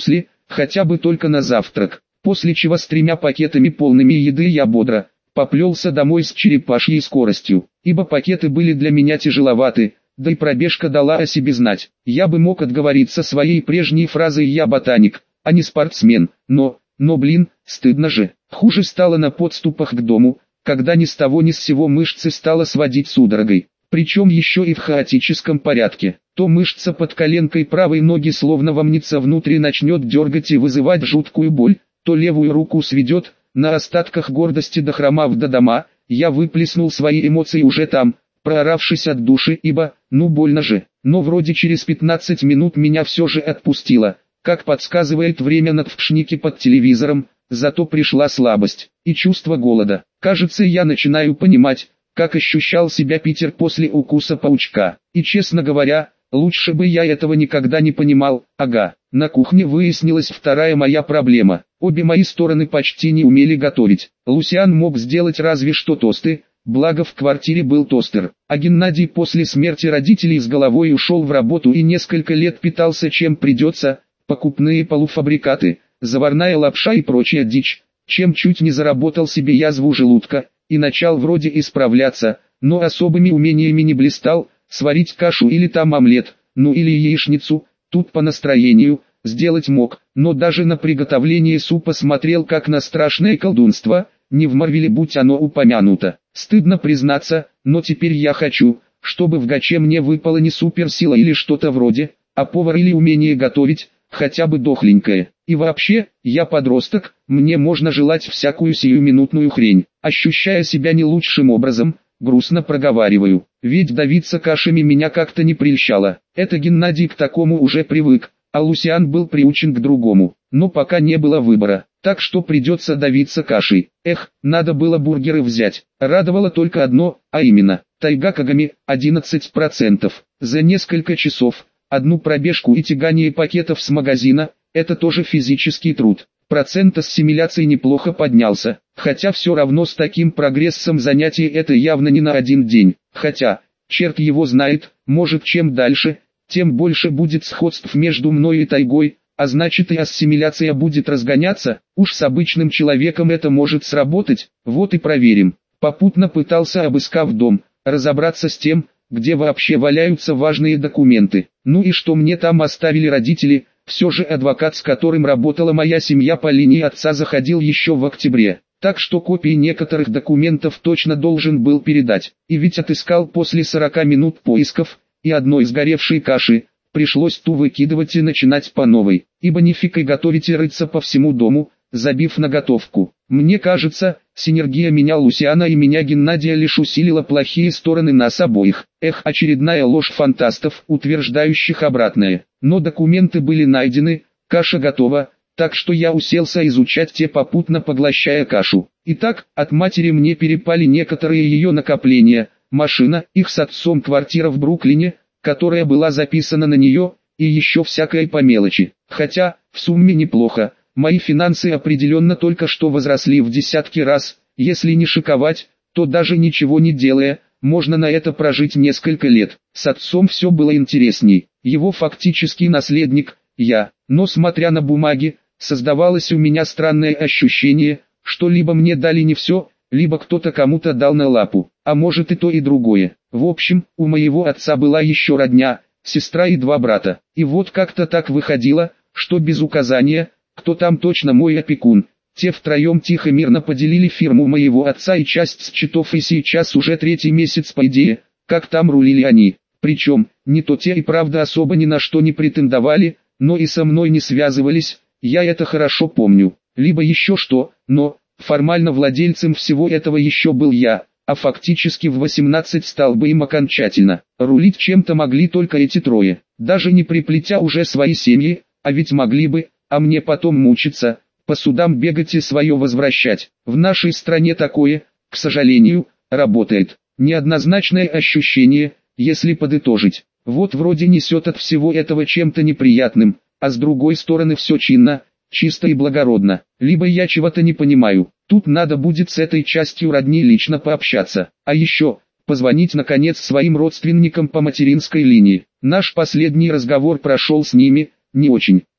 хотя бы только на завтрак. После чего с тремя пакетами полными еды я бодро поплелся домой с черепашьей скоростью, ибо пакеты были для меня тяжеловаты, да и пробежка дала о себе знать. Я бы мог отговориться своей прежней фразой «я ботаник», а не спортсмен, но, но блин, стыдно же. Хуже стало на подступах к дому, когда ни с того ни с сего мышцы стало сводить судорогой, причем еще и в хаотическом порядке. То мышца под коленкой правой ноги словно вомнится внутрь и начнет дергать и вызывать жуткую боль, то левую руку сведет, на остатках гордости дохромав до дома, я выплеснул свои эмоции уже там, прооравшись от души, ибо, ну больно же, но вроде через пятнадцать минут меня все же отпустило, как подсказывает время на тфшнике под телевизором, зато пришла слабость и чувство голода. Кажется, я начинаю понимать, как ощущал себя Питер после укуса паучка, и честно говоря, лучше бы я этого никогда не понимал. Ага, на кухне выяснилась вторая моя проблема. Обе мои стороны почти не умели готовить. Лусиан мог сделать разве что тосты, благо в квартире был тостер. А Геннадий после смерти родителей с головой ушел в работу и несколько лет питался чем придется, покупные полуфабрикаты, заварная лапша и прочая дичь, чем чуть не заработал себе язву желудка, и начал вроде исправляться, но особыми умениями не блистал, сварить кашу или там омлет, ну или яичницу, тут по настроению, сделать мог, но даже на приготовление супа смотрел как на страшное колдунство, не в Марвеле будь оно упомянуто. Стыдно признаться, но теперь я хочу, чтобы в гаче мне выпала не суперсила или что-то вроде, а повар или умение готовить, хотя бы дохленькое. И вообще, я подросток, мне можно желать всякую сиюминутную хрень. Ощущая себя не лучшим образом, грустно проговариваю, ведь давиться кашами меня как-то не прельщало. Это Геннадий к такому уже привык, а Лусиан был приучен к другому, но пока не было выбора, так что придется давиться кашей. Эх, надо было бургеры взять. Радовало только одно, а именно, тайга Кагами, одиннадцать процентов. За несколько часов, одну пробежку и тягание пакетов с магазина, это тоже физический труд. Процент ассимиляции неплохо поднялся, хотя все равно с таким прогрессом занятий это явно не на один день. Хотя, черт его знает, может чем дальше, тем больше будет сходств между мной и тайгой, а значит и ассимиляция будет разгоняться, уж с обычным человеком это может сработать, вот и проверим. Попутно пытался, обыскав дом, разобраться с тем, где вообще валяются важные документы. Ну и что мне там оставили родители, все же адвокат, с которым работала моя семья по линии отца, заходил еще в октябре. Так что копии некоторых документов точно должен был передать. И ведь отыскал после сорока минут поисков, и одной сгоревшей каши, пришлось ту выкидывать и начинать по новой, ибо нифиг и готовить и рыться по всему дому, забив на готовку. Мне кажется, синергия меня Лусиана и меня Геннадия лишь усилила плохие стороны нас обоих. Эх, очередная ложь фантастов, утверждающих обратное. Но документы были найдены, каша готова, так что я уселся изучать те, попутно поглощая кашу. Итак, от матери мне перепали некоторые ее накопления, машина, их с отцом квартира в Бруклине, которая была записана на нее, и еще всякое по мелочи. Хотя, в сумме неплохо, мои финансы определенно только что возросли в десятки раз, если не шиковать, то даже ничего не делая, можно на это прожить несколько лет. С отцом все было интересней, его фактический наследник, я, но смотря на бумаги, создавалось у меня странное ощущение, что либо мне дали не все, либо кто-то кому-то дал на лапу, а может и то и другое. В общем, у моего отца была еще родня, сестра и два брата, и вот как-то так выходило, что без указания, кто там точно мой опекун, те втроем тихо мирно поделили фирму моего отца и часть счетов, и сейчас уже третий месяц по идее, как там рулили они. Причем, не то те и правда особо ни на что не претендовали, но и со мной не связывались, я это хорошо помню. Либо еще что, но, формально владельцем всего этого еще был я, а фактически в восемнадцать стал бы им окончательно. Рулить чем-то могли только эти трое, даже не приплетя уже свои семьи, а ведь могли бы, а мне потом мучиться, по судам бегать и свое возвращать. В нашей стране такое, к сожалению, работает. Неоднозначное ощущение, если подытожить. Вот вроде несет от всего этого чем-то неприятным, а с другой стороны все чинно, чисто и благородно. Либо я чего-то не понимаю, тут надо будет с этой частью родни лично пообщаться. А еще, позвонить наконец своим родственникам по материнской линии. Наш последний разговор прошел с ними не очень.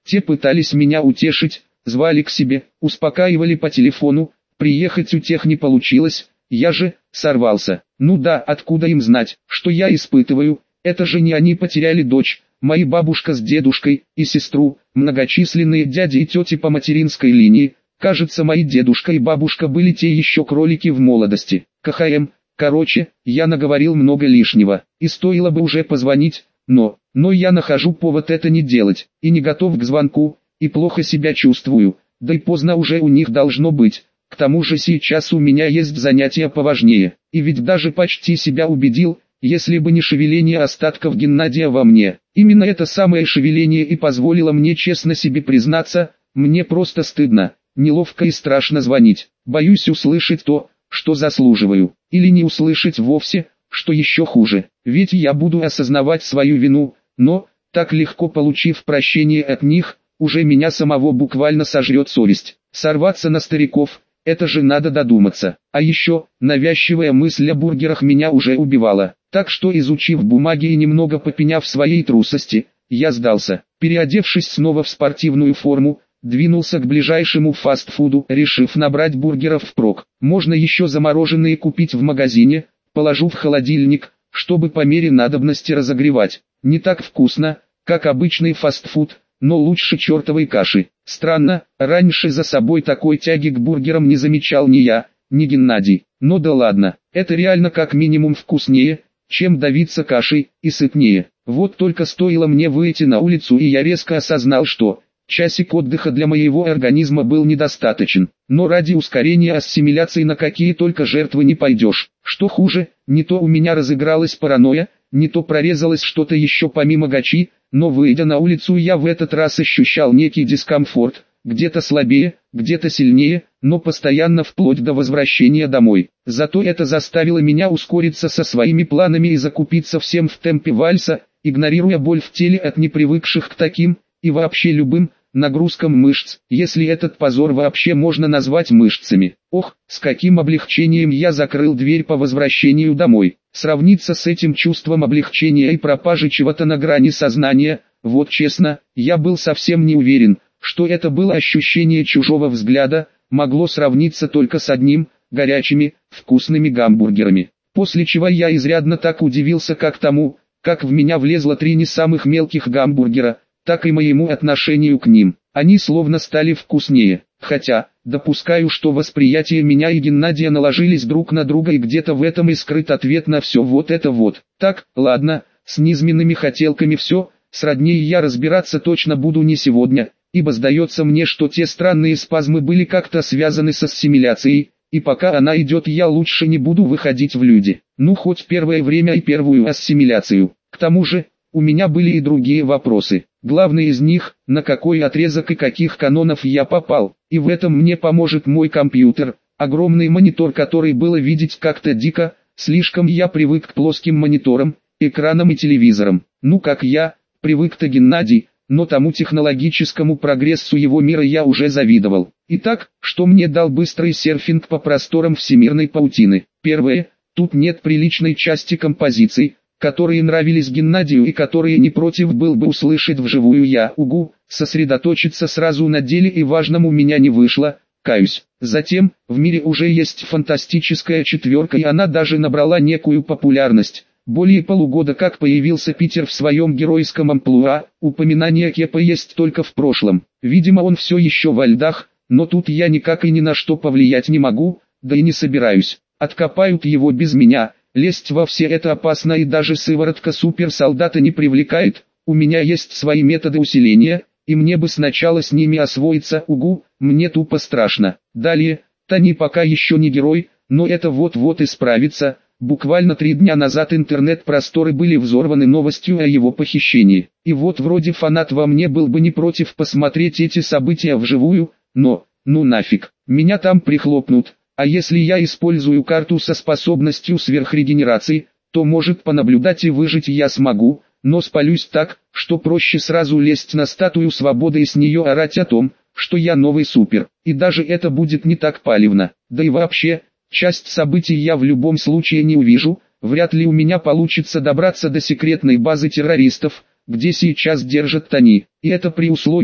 Те пытались меня утешить, звали к себе, успокаивали по телефону, приехать у тех не получилось, я же сорвался. Ну да, откуда им знать, что я испытываю, это же не они потеряли дочь, мои бабушка с дедушкой и сестру, многочисленные дяди и тети по материнской линии. Кажется, мои дедушка и бабушка были те еще кролики в молодости. КХМ, короче, я наговорил много лишнего, и стоило бы уже позвонить, но, но я нахожу повод это не делать, и не готов к звонку, и плохо себя чувствую, да и поздно уже у них должно быть. К тому же сейчас у меня есть занятия поважнее, и ведь даже почти себя убедил, если бы не шевеление остатков Геннадия во мне. Именно это самое шевеление и позволило мне честно себе признаться, мне просто стыдно, неловко и страшно звонить. Боюсь услышать то, что заслуживаю, или не услышать вовсе, что еще хуже. Ведь я буду осознавать свою вину, но, так легко получив прощение от них, уже меня самого буквально сожрет совесть. Сорваться на стариков, это же надо додуматься. А еще, навязчивая мысль о бургерах меня уже убивала. Так что, изучив бумаги и немного попеняв своей трусости, я сдался. Переодевшись снова в спортивную форму, двинулся к ближайшему фастфуду, решив набрать бургеров впрок. Можно еще замороженные купить в магазине, положу в холодильник, чтобы по мере надобности разогревать. Не так вкусно, как обычный фастфуд, но лучше чертовой каши. Странно, раньше за собой такой тяги к бургерам не замечал ни я, ни Геннадий. Но да ладно, это реально как минимум вкуснее, чем давиться кашей, и сытнее. Вот только стоило мне выйти на улицу, и я резко осознал, что часик отдыха для моего организма был недостаточен. Но ради ускорения ассимиляции на какие только жертвы не пойдешь. Что хуже, не то у меня разыгралась паранойя, не то прорезалось что-то еще помимо гачи, но выйдя на улицу я в этот раз ощущал некий дискомфорт, где-то слабее, где-то сильнее, но постоянно вплоть до возвращения домой. Зато это заставило меня ускориться со своими планами и закупиться всем в темпе вальса, игнорируя боль в теле от непривыкших к таким, и вообще любым, нагрузкам мышц, если этот позор вообще можно назвать мышцами. Ох, с каким облегчением я закрыл дверь по возвращению домой. Сравниться с этим чувством облегчения и пропажи чего-то на грани сознания, вот честно, я был совсем не уверен, что это было ощущение чужого взгляда, могло сравниться только с одним, горячими, вкусными гамбургерами. После чего я изрядно так удивился как тому, как в меня влезло три не самых мелких гамбургера, так и моему отношению к ним. Они словно стали вкуснее, хотя, допускаю, что восприятие меня и Геннадия наложились друг на друга, и где-то в этом и скрыт ответ на все вот это вот. Так, ладно, с низменными хотелками все, сроднее я разбираться точно буду не сегодня, ибо сдается мне, что те странные спазмы были как-то связаны с ассимиляцией, и пока она идет, я лучше не буду выходить в люди. Ну хоть первое время и первую ассимиляцию. К тому же, у меня были и другие вопросы. Главный из них, на какой отрезок и каких канонов я попал, и в этом мне поможет мой компьютер, огромный монитор, который было видеть как-то дико, слишком я привык к плоским мониторам, экранам и телевизорам. Ну как я, привык-то Геннадий, но тому технологическому прогрессу его мира я уже завидовал. Итак, что мне дал быстрый серфинг по просторам всемирной паутины? Первое, тут нет приличной части композиций, которые нравились Геннадию и которые не против был бы услышать вживую я. Угу, сосредоточиться сразу на деле и важном у меня не вышло, каюсь. Затем, в мире уже есть фантастическая четверка, и она даже набрала некую популярность. Более полугода как появился Питер в своем геройском амплуа, упоминание Кепа есть только в прошлом. Видимо, он все еще во льдах, но тут я никак и ни на что повлиять не могу, да и не собираюсь. Откопают его без меня. Лезть во все это опасно, и даже сыворотка суперсолдата не привлекает. У меня есть свои методы усиления, и мне бы сначала с ними освоиться. Угу, мне тупо страшно. Далее, Тони пока еще не герой, но это вот-вот исправится. Буквально три дня назад интернет-просторы были взорваны новостью о его похищении. И вот вроде фанат во мне был бы не против посмотреть эти события вживую, но, ну нафиг, меня там прихлопнут. А если я использую карту со способностью сверхрегенерации, то может понаблюдать и выжить я смогу, но спалюсь так, что проще сразу лезть на статую свободы и с нее орать о том, что я новый супер. И даже это будет не так палевно. Да и вообще, часть событий я в любом случае не увижу, вряд ли у меня получится добраться до секретной базы террористов, где сейчас держат Тони. И это при условии,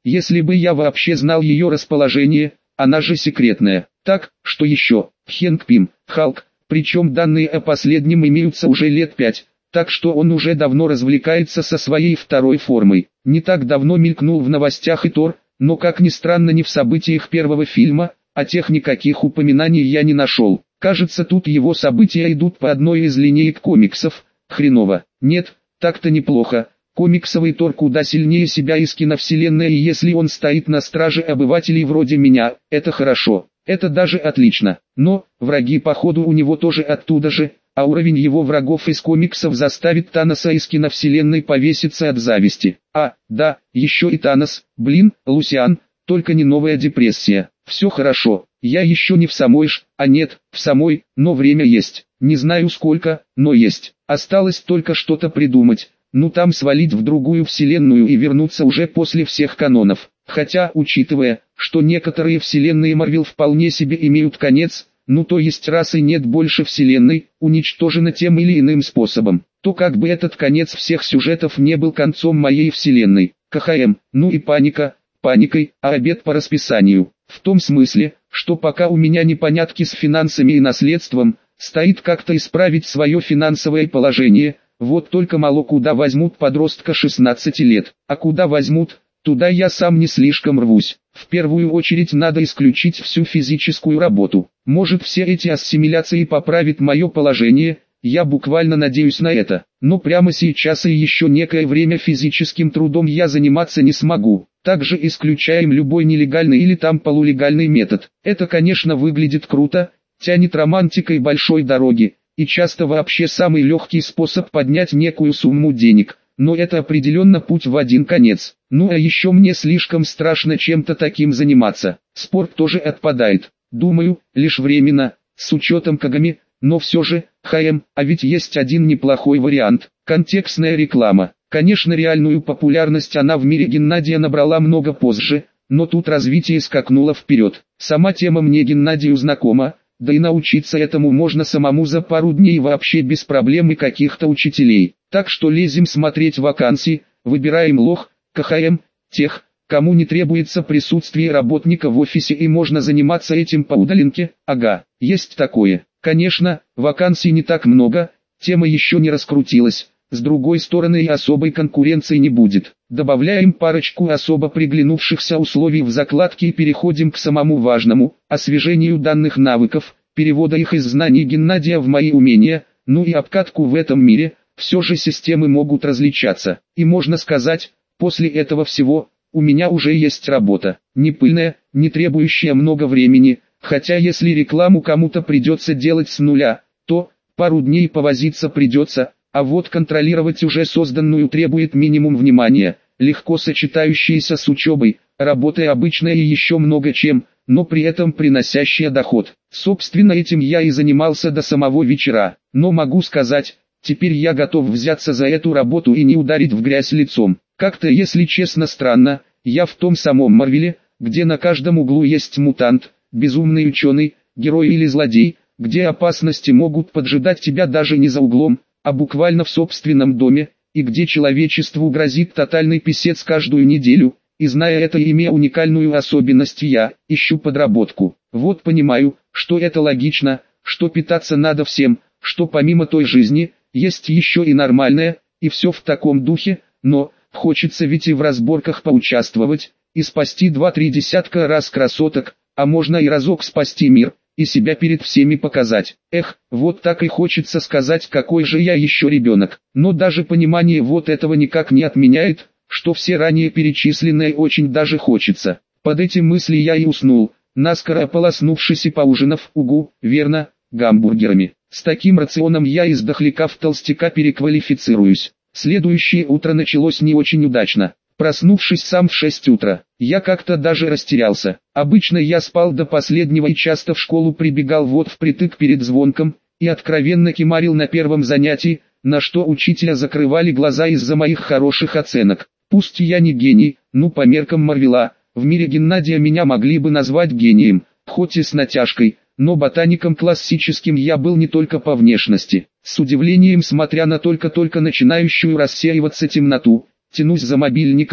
если бы я вообще знал ее расположение, она же секретная. Так, что еще? Хэнк Пим, Халк, причем данные о последнем имеются уже лет пять, так что он уже давно развлекается со своей второй формой. Не так давно мелькнул в новостях и Тор, но как ни странно не в событиях первого фильма, о тех никаких упоминаний я не нашел. Кажется, тут его события идут по одной из линеек комиксов. Хреново. Нет, так-то неплохо. Комиксовый Тор куда сильнее себя из киновселенной, и если он стоит на страже обывателей вроде меня, это хорошо. Это даже отлично. Но, враги походу у него тоже оттуда же, а уровень его врагов из комиксов заставит Таноса из киновселенной повеситься от зависти. А, да, еще и Танос, блин, Лусиан, только не новая депрессия. Все хорошо, я еще не в самой ж, а нет, в самой, но время есть. Не знаю сколько, но есть. Осталось только что-то придумать. Ну там свалить в другую вселенную и вернуться уже после всех канонов. Хотя, учитывая, что некоторые вселенные Марвел вполне себе имеют конец, ну то есть раз и нет больше вселенной, уничтожена тем или иным способом, то как бы этот конец всех сюжетов не был концом моей вселенной. КХМ, ну и паника, паникой, а обед по расписанию. В том смысле, что пока у меня непонятки с финансами и наследством, стоит как-то исправить свое финансовое положение. Вот только мало куда возьмут подростка шестнадцати лет, а куда возьмут, туда я сам не слишком рвусь. В первую очередь надо исключить всю физическую работу. Может, все эти ассимиляции поправят мое положение, я буквально надеюсь на это. Но прямо сейчас и еще некое время физическим трудом я заниматься не смогу. Также исключаем любой нелегальный или там полулегальный метод. Это, конечно, выглядит круто, тянет романтикой большой дороги, и часто вообще самый легкий способ поднять некую сумму денег, но это определенно путь в один конец. Ну а еще мне слишком страшно чем-то таким заниматься. Спорт тоже отпадает. Думаю, лишь временно, с учетом Кагами, но все же, ХМ, а ведь есть один неплохой вариант, контекстная реклама. Конечно, реальную популярность она в мире Геннадия набрала много позже, но тут развитие скакнуло вперед. Сама тема мне Геннадию знакома, да и научиться этому можно самому за пару дней вообще без проблем и каких-то учителей. Так что лезем смотреть вакансии, выбираем лох, КХМ, тех, кому не требуется присутствие работника в офисе и можно заниматься этим по удаленке. Ага, есть такое. Конечно, вакансий не так много, тема еще не раскрутилась. С другой стороны и особой конкуренции не будет. Добавляем парочку особо приглянувшихся условий в закладке и переходим к самому важному, освежению данных навыков, перевода их из знаний Геннадия в мои умения, ну и обкатку в этом мире. Все же системы могут различаться. И можно сказать, после этого всего, у меня уже есть работа. Не пыльная, не требующая много времени, хотя если рекламу кому-то придется делать с нуля, то пару дней повозиться придется. А вот контролировать уже созданную требует минимум внимания, легко сочетающиеся с учебой, работой обычной и еще много чем, но при этом приносящая доход. Собственно этим я и занимался до самого вечера, но могу сказать, теперь я готов взяться за эту работу и не ударить в грязь лицом. Как-то, если честно, странно, я в том самом Марвеле, где на каждом углу есть мутант, безумный ученый, герой или злодей, где опасности могут поджидать тебя даже не за углом, а буквально в собственном доме, и где человечеству грозит тотальный писец каждую неделю, и зная это и имея уникальную особенность, я ищу подработку. Вот понимаю, что это логично, что питаться надо всем, что помимо той жизни, есть еще и нормальная, и все в таком духе, но, хочется ведь и в разборках поучаствовать, и спасти два-три десятка раз красоток, а можно и разок спасти мир, и себя перед всеми показать. Эх, вот так и хочется сказать, какой же я еще ребенок. Но даже понимание вот этого никак не отменяет, что все ранее перечисленное очень даже хочется. Под эти мысли я и уснул, наскоро ополоснувшись и поужинав, угу, верно, гамбургерами. С таким рационом я из дохляка в толстяка переквалифицируюсь. Следующее утро началось не очень удачно. Проснувшись сам в шесть утра, я как-то даже растерялся. Обычно я спал до последнего и часто в школу прибегал вот впритык перед звонком, и откровенно кимарил на первом занятии, на что учителя закрывали глаза из-за моих хороших оценок. Пусть я не гений, ну по меркам Марвела, в мире Геннадия меня могли бы назвать гением, хоть и с натяжкой, но ботаником классическим я был не только по внешности. С удивлением смотря на только-только начинающую рассеиваться темноту, тянусь за мобильником,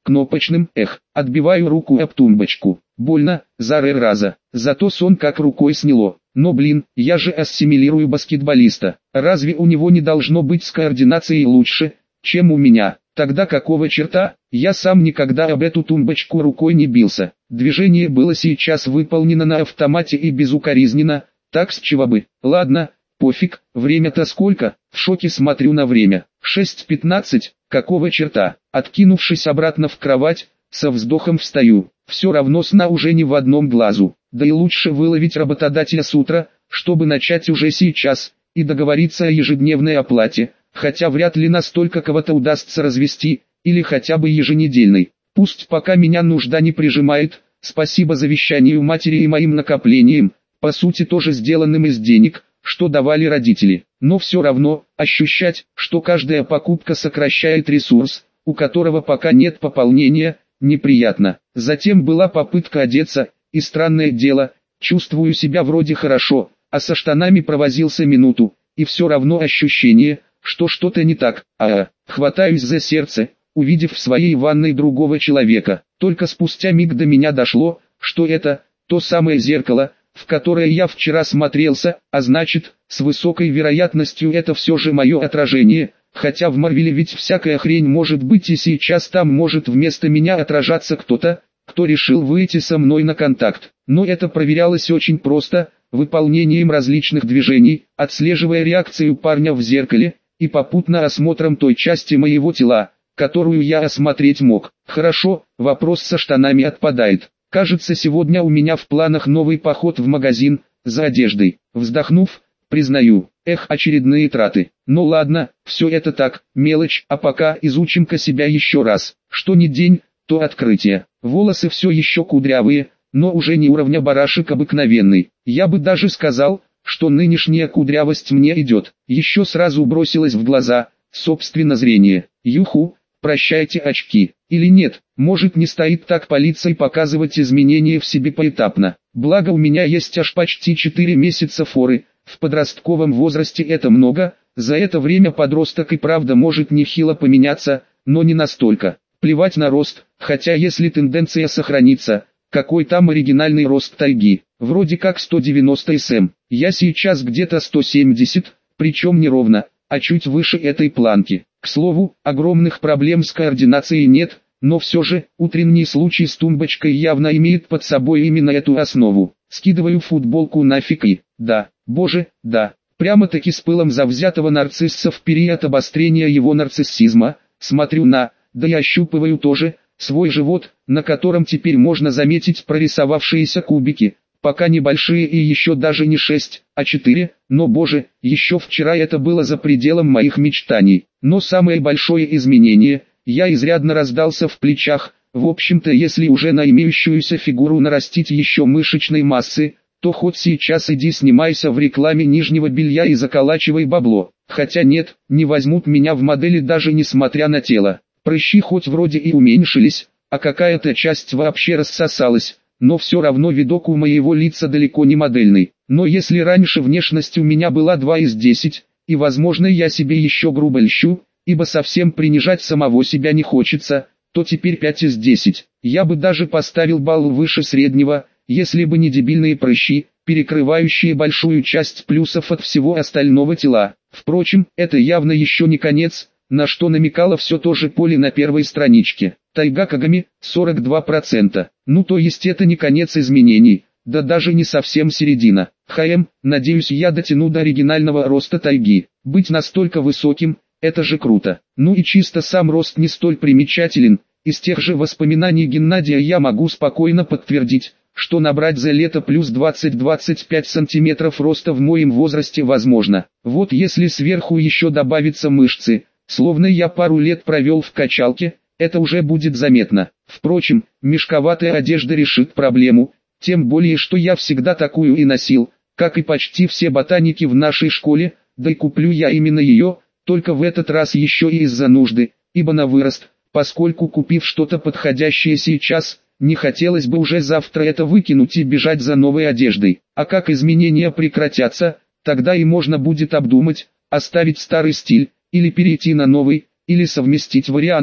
кнопочным, эх, отбиваю руку об тумбочку. Больно, зары раза, зато сон как рукой сняло. Но блин, я же ассимилирую баскетболиста. Разве у него не должно быть с координацией лучше, чем у меня? Тогда какого черта? Я сам никогда об эту тумбочку рукой не бился. Движение было сейчас выполнено на автомате и безукоризненно, так с чего бы? Ладно, пофиг, время-то сколько? В шоке смотрю на время. шесть пятнадцать, какого черта? Откинувшись обратно в кровать, со вздохом встаю. Все равно сна уже не в одном глазу. Да и лучше выловить работодателя с утра, чтобы начать уже сейчас, и договориться о ежедневной оплате, хотя вряд ли настолько кого-то удастся развести, или хотя бы еженедельной. Пусть пока меня нужда не прижимает, спасибо завещанию матери и моим накоплениям, по сути тоже сделанным из денег, что давали родители. Но все равно, ощущать, что каждая покупка сокращает ресурс, у которого пока нет пополнения, неприятно. Затем была попытка одеться, и странное дело, чувствую себя вроде хорошо, а со штанами провозился минуту, и все равно ощущение, что что-то не так. А, хватаюсь за сердце, увидев в своей ванной другого человека. Только спустя миг до меня дошло, что это то самое зеркало, в которое я вчера смотрелся, а значит, с высокой вероятностью это все же мое отражение, хотя в Марвеле ведь всякая хрень может быть, и сейчас там может вместо меня отражаться кто-то, кто решил выйти со мной на контакт. Но это проверялось очень просто, выполнением различных движений, отслеживая реакцию парня в зеркале, и попутно осмотром той части моего тела, которую я осмотреть мог. Хорошо, вопрос со штанами отпадает. Кажется, сегодня у меня в планах новый поход в магазин, за одеждой. Вздохнув, признаю, эх, очередные траты. Ну ладно, все это так, мелочь, а пока изучим-ка себя еще раз. Что ни день, то открытие. Волосы все еще кудрявые, но уже не уровня барашек обыкновенный. Я бы даже сказал, что нынешняя кудрявость мне идет. Еще сразу бросилось в глаза, собственно, зрение. Юху, прощайте очки. Или нет, может, не стоит так палиться и показывать изменения в себе поэтапно. Благо у меня есть аж почти четыре месяца форы, в подростковом возрасте это много, за это время подросток и правда может нехило поменяться, но не настолько. Плевать на рост, хотя если тенденция сохранится, какой там оригинальный рост тайги, вроде как сто девяносто сантиметров, я сейчас где-то сто семьдесят, причем не ровно, а чуть выше этой планки. К слову, огромных проблем с координацией нет, но все же, утренний случай с тумбочкой явно имеет под собой именно эту основу. Скидываю футболку нафиг и, да, боже, да, прямо-таки с пылом завзятого нарцисса в период обострения его нарциссизма, смотрю на, да и ощупываю тоже, свой живот, на котором теперь можно заметить прорисовавшиеся кубики, пока небольшие и еще даже не шесть, а четыре, но боже, еще вчера это было за пределом моих мечтаний. Но самое большое изменение, я изрядно раздался в плечах, в общем-то если уже на имеющуюся фигуру нарастить еще мышечной массы, то хоть сейчас иди снимайся в рекламе нижнего белья и заколачивай бабло. Хотя нет, не возьмут меня в модели даже несмотря на тело. Прыщи хоть вроде и уменьшились, а какая-то часть вообще рассосалась, но все равно видок у моего лица далеко не модельный. Но если раньше внешность у меня была два из десяти, и возможно я себе еще грубо льщу, ибо совсем принижать самого себя не хочется, то теперь пять из десяти. Я бы даже поставил балл выше среднего, если бы не дебильные прыщи, перекрывающие большую часть плюсов от всего остального тела. Впрочем, это явно еще не конец, на что намекало все то же поле на первой страничке. Тайга Кагами, сорок два процента. Ну то есть это не конец изменений, да даже не совсем середина. ХМ, надеюсь я дотяну до оригинального роста тайги. Быть настолько высоким, это же круто. Ну и чисто сам рост не столь примечателен. Из тех же воспоминаний Геннадия я могу спокойно подтвердить, что набрать за лето плюс двадцать-двадцать пять сантиметров роста в моем возрасте возможно. Вот если сверху еще добавятся мышцы, словно я пару лет провел в качалке, это уже будет заметно. Впрочем, мешковатая одежда решит проблему, тем более что я всегда такую и носил, как и почти все ботаники в нашей школе, да и куплю я именно ее, только в этот раз еще и из-за нужды, ибо на вырост, поскольку купив что-то подходящее сейчас, не хотелось бы уже завтра это выкинуть и бежать за новой одеждой. А как изменения прекратятся, тогда и можно будет обдумать, оставить старый стиль, или перейти на новый, или совместить варианты.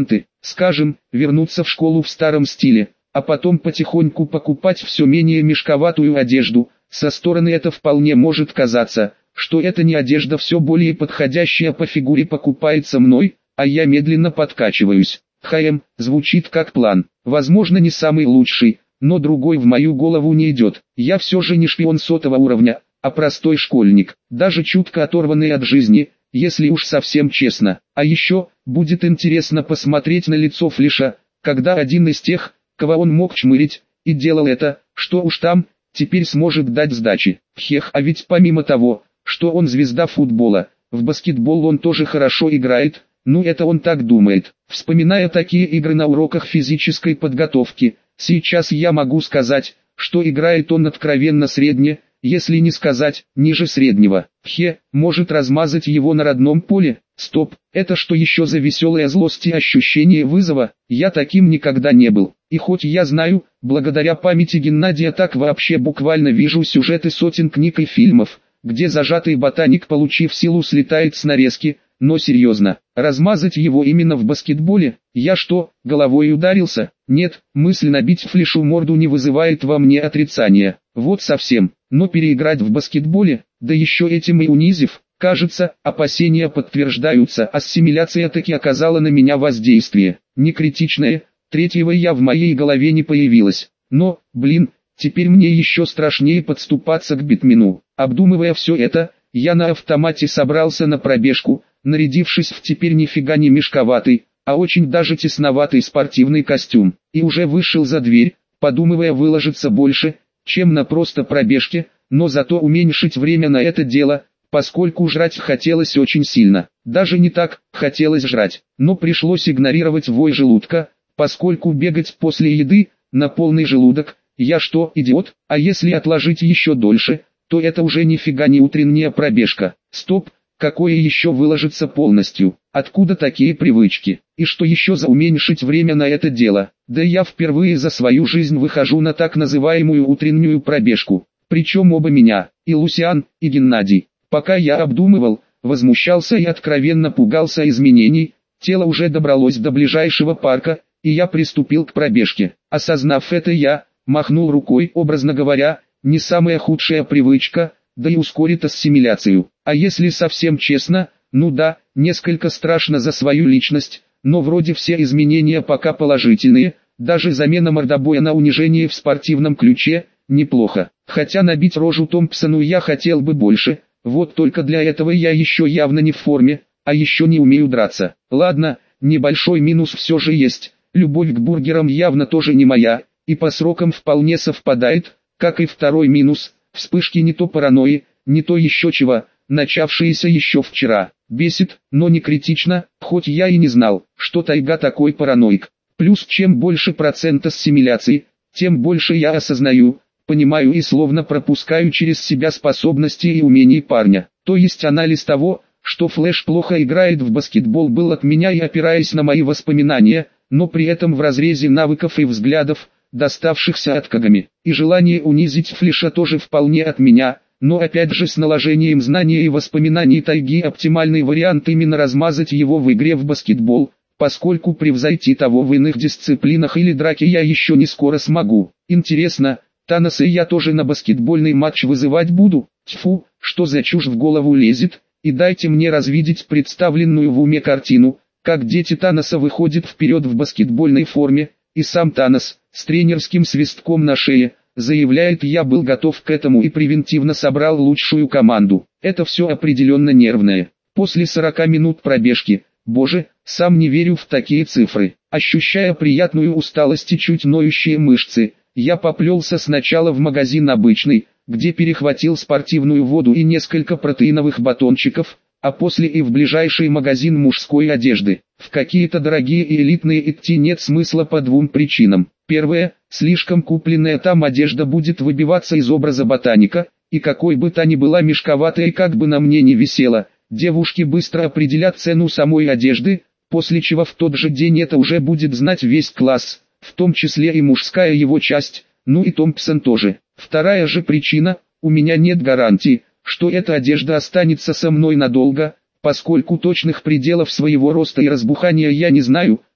Скажем, вернуться в школу в старом стиле, а потом потихоньку покупать все менее мешковатую одежду. Со стороны это вполне может казаться, что это не одежда все более подходящая по фигуре покупается мной, а я медленно подкачиваюсь. Хм, звучит как план, возможно не самый лучший, но другой в мою голову не идет. Я все же не шпион сотого уровня, а простой школьник, даже чутко оторванный от жизни, если уж совсем честно. А еще, будет интересно посмотреть на лицо Флэша, когда один из тех, кого он мог чмырить, и делал это, что уж там, теперь сможет дать сдачи. Хех, а ведь помимо того, что он звезда футбола, в баскетбол он тоже хорошо играет, ну это он так думает. Вспоминая такие игры на уроках физической подготовки, сейчас я могу сказать, что играет он откровенно средне, если не сказать, ниже среднего. Хе, может размазать его на родном поле? Стоп, это что еще за веселая злость и ощущение вызова? Я таким никогда не был. И хоть я знаю, благодаря памяти Геннадия так вообще буквально вижу сюжеты сотен книг и фильмов, где зажатый ботаник, получив силу, слетает с нарезки, но серьезно, размазать его именно в баскетболе? Я что, головой ударился? Нет, мысль набить Флэшу морду не вызывает во мне отрицания. Вот совсем. Но переиграть в баскетболе, да еще этим и унизив, кажется, опасения подтверждаются, ассимиляция таки оказала на меня воздействие. Не критичное, третьего я в моей голове не появилось. Но, блин, теперь мне еще страшнее подступаться к Битмену. Обдумывая все это, я на автомате собрался на пробежку, нарядившись в теперь нифига не мешковатый, а очень даже тесноватый спортивный костюм, и уже вышел за дверь, подумывая выложиться больше, чем на просто пробежке, но зато уменьшить время на это дело, поскольку жрать хотелось очень сильно. Даже не так, хотелось жрать, но пришлось игнорировать вой желудка, поскольку бегать после еды, на полный желудок, я что, идиот? А если отложить еще дольше, то это уже нифига не утренняя пробежка. Стоп, какое еще выложиться полностью? Откуда такие привычки? И что еще за уменьшить время на это дело? Да я впервые за свою жизнь выхожу на так называемую утреннюю пробежку. Причем оба меня, и Лусиан, и Геннадий. Пока я обдумывал, возмущался и откровенно пугался изменений, тело уже добралось до ближайшего парка, и я приступил к пробежке. Осознав это, я махнул рукой, образно говоря, не самая худшая привычка, да и ускорит ассимиляцию. А если совсем честно, ну да, несколько страшно за свою личность, но вроде все изменения пока положительные, даже замена мордобоя на унижение в спортивном ключе, неплохо. Хотя набить рожу Томпсону я хотел бы больше, вот только для этого я еще явно не в форме, а еще не умею драться. Ладно, небольшой минус все же есть, любовь к бургерам явно тоже не моя, и по срокам вполне совпадает, как и второй минус, вспышки не то паранойи, не то еще чего, начавшиеся еще вчера. Бесит, но не критично, хоть я и не знал, что тайга такой параноик. Плюс чем больше процент ассимиляции, тем больше я осознаю, понимаю и словно пропускаю через себя способности и умения парня. То есть анализ того, что Флэш плохо играет в баскетбол, был от меня и опираясь на мои воспоминания, но при этом в разрезе навыков и взглядов, доставшихся от Кагами. И желание унизить Флэша тоже вполне от меня, но опять же с наложением знания и воспоминаний тайги оптимальный вариант именно размазать его в игре в баскетбол, поскольку превзойти того в иных дисциплинах или драке я еще не скоро смогу. Интересно, Таноса я тоже на баскетбольный матч вызывать буду? Тьфу, что за чушь в голову лезет, и дайте мне развидеть представленную в уме картину, как дети Таноса выходят вперед в баскетбольной форме, и сам Танос, с тренерским свистком на шее, заявляет: я был готов к этому и превентивно собрал лучшую команду. Это все определенно нервное. После сорока минут пробежки, боже, сам не верю в такие цифры. Ощущая приятную усталость и чуть ноющие мышцы, я поплелся сначала в магазин обычный, где перехватил спортивную воду и несколько протеиновых батончиков, а после и в ближайший магазин мужской одежды. В какие-то дорогие и элитные идти нет смысла по двум причинам. Первое, слишком купленная там одежда будет выбиваться из образа ботаника, и какой бы та ни была мешковатая и как бы на мне не висела, девушки быстро определят цену самой одежды, после чего в тот же день это уже будет знать весь класс, в том числе и мужская его часть, ну и Томпсон тоже. Вторая же причина, у меня нет гарантии, что эта одежда останется со мной надолго, поскольку точных пределов своего роста и разбухания я не знаю,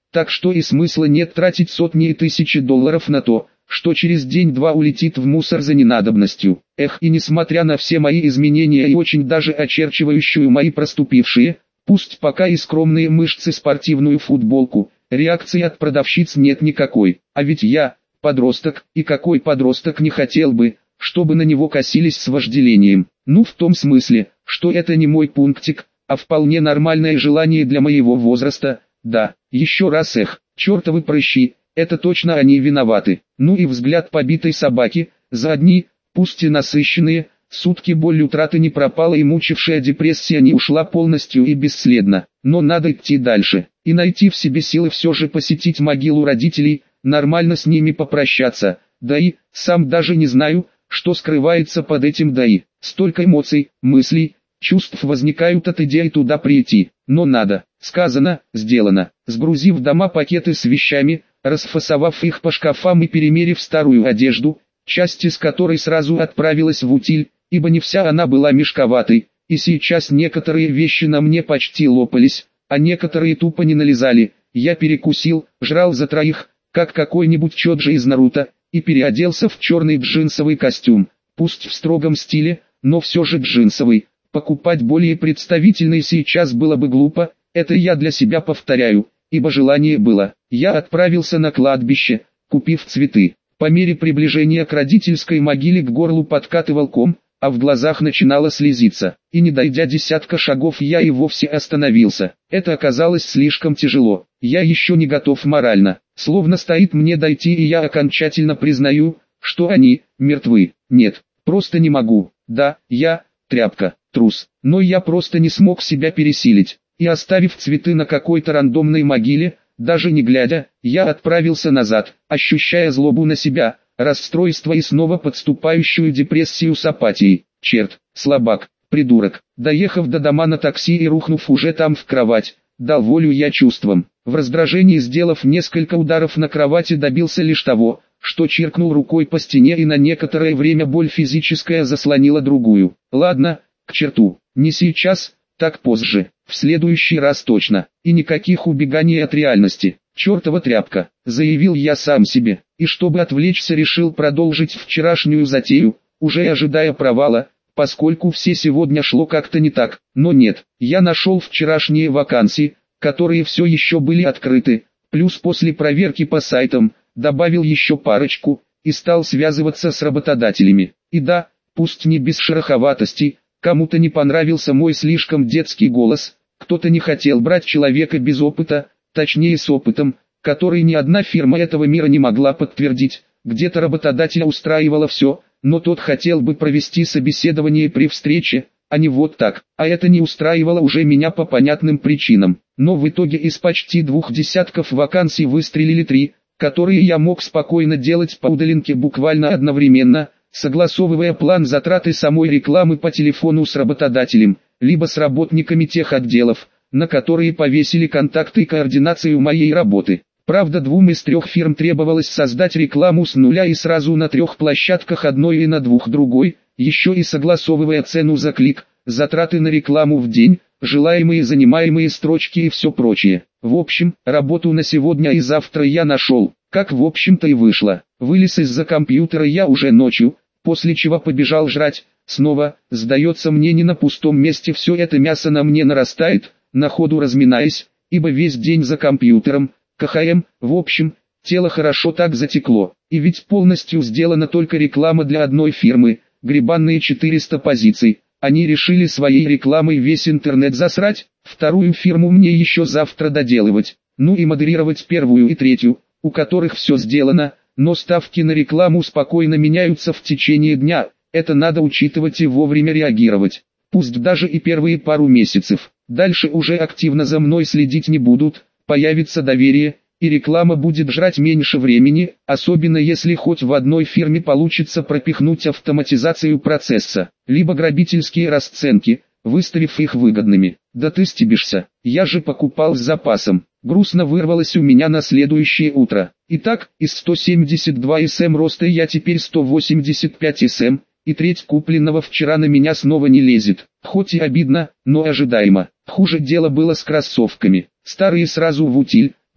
так что и смысла нет тратить сотни и тысячи долларов на то, что через день-два улетит в мусор за ненадобностью. Эх, и несмотря на все мои изменения и очень даже очерчивающую мои проступившие, пусть пока и скромные мышцы спортивную футболку, реакции от продавщиц нет никакой. А ведь я, подросток, и какой подросток не хотел бы, чтобы на него косились с вожделением. Ну в том смысле, что это не мой пунктик, а вполне нормальное желание для моего возраста. Да, еще раз эх, чертовы прыщи, это точно они виноваты. Ну и взгляд побитой собаки, за одни, пусть и насыщенные, сутки боль утраты не пропала и мучившая депрессия не ушла полностью и бесследно. Но надо идти дальше, и найти в себе силы все же посетить могилу родителей, нормально с ними попрощаться. Да и, сам даже не знаю, что скрывается под этим «да и». Столько эмоций, мыслей, чувств возникают от идеи туда прийти. Но надо, сказано, сделано. Сгрузив дома пакеты с вещами, расфасовав их по шкафам и перемерив старую одежду, часть из которой сразу отправилась в утиль, ибо не вся она была мешковатой, и сейчас некоторые вещи на мне почти лопались, а некоторые тупо не налезали. Я перекусил, жрал за троих, как какой-нибудь Чоджи из Наруто, и переоделся в черный джинсовый костюм, пусть в строгом стиле, но все же джинсовый. Покупать более представительный сейчас было бы глупо, это я для себя повторяю, ибо желание было. Я отправился на кладбище, купив цветы. По мере приближения к родительской могиле к горлу подкатывал ком, а в глазах начинало слезиться. И не дойдя десятка шагов я и вовсе остановился. Это оказалось слишком тяжело. Я еще не готов морально. Словно стоит мне дойти, и я окончательно признаю, что они мертвы. Нет, просто не могу. Да, я тряпка, трус. Но я просто не смог себя пересилить. И оставив цветы на какой-то рандомной могиле, даже не глядя, я отправился назад, ощущая злобу на себя, расстройство и снова подступающую депрессию с апатией. Черт, слабак, придурок. Доехав до дома на такси и рухнув уже там в кровать, дал волю я чувствам. В раздражении, сделав несколько ударов на кровати, добился лишь того, что чиркнул рукой по стене, и на некоторое время боль физическая заслонила другую. Ладно, к черту, не сейчас, так позже, в следующий раз точно, и никаких убеганий от реальности. Чертова тряпка, заявил я сам себе, и чтобы отвлечься, решил продолжить вчерашнюю затею, уже ожидая провала, поскольку все сегодня шло как-то не так. Но нет, я нашел вчерашние вакансии, которые все еще были открыты, плюс после проверки по сайтам, добавил еще парочку, и стал связываться с работодателями. И да, пусть не без шероховатостей, кому-то не понравился мой слишком детский голос, кто-то не хотел брать человека без опыта, точнее с опытом, который ни одна фирма этого мира не могла подтвердить. Где-то работодателя устраивало все, но тот хотел бы провести собеседование при встрече, а не вот так. А это не устраивало уже меня по понятным причинам. Но в итоге из почти двух десятков вакансий выстрелили три, которые я мог спокойно делать по удаленке буквально одновременно, согласовывая план затраты самой рекламы по телефону с работодателем, либо с работниками тех отделов, на которые повесили контакты и координацию моей работы. Правда, двум из трех фирм требовалось создать рекламу с нуля и сразу на трех площадках, одной и на двух другой, еще и согласовывая цену за клик, затраты на рекламу в день, желаемые занимаемые строчки и все прочее. В общем, работу на сегодня и завтра я нашел, как в общем-то и вышло. Вылез из-за компьютера я уже ночью, после чего побежал жрать. Снова, сдается мне, не на пустом месте все это мясо на мне нарастает, на ходу разминаясь, ибо весь день за компьютером, КХМ, в общем, тело хорошо так затекло. И ведь полностью сделана только реклама для одной фирмы, гребанные четыреста позиций. Они решили своей рекламой весь интернет засрать, вторую фирму мне еще завтра доделывать, ну и модерировать первую и третью, у которых все сделано, но ставки на рекламу спокойно меняются в течение дня, это надо учитывать и вовремя реагировать, пусть даже и первые пару месяцев. Дальше уже активно за мной следить не будут, появится доверие, и реклама будет жрать меньше времени, особенно если хоть в одной фирме получится пропихнуть автоматизацию процесса, либо грабительские расценки, выставив их выгодными. Да ты стебишься, я же покупал с запасом. Грустно вырвалось у меня на следующее утро. Итак, из сто семьдесят два эс эм роста я теперь сто восемьдесят пять эс эм, и треть купленного вчера на меня снова не лезет. Хоть и обидно, но ожидаемо. Хуже дело было с кроссовками. Старые сразу в утиль,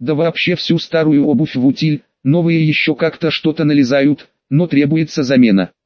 да вообще всю старую обувь в утиль, новые еще как-то что-то налезают, но требуется замена.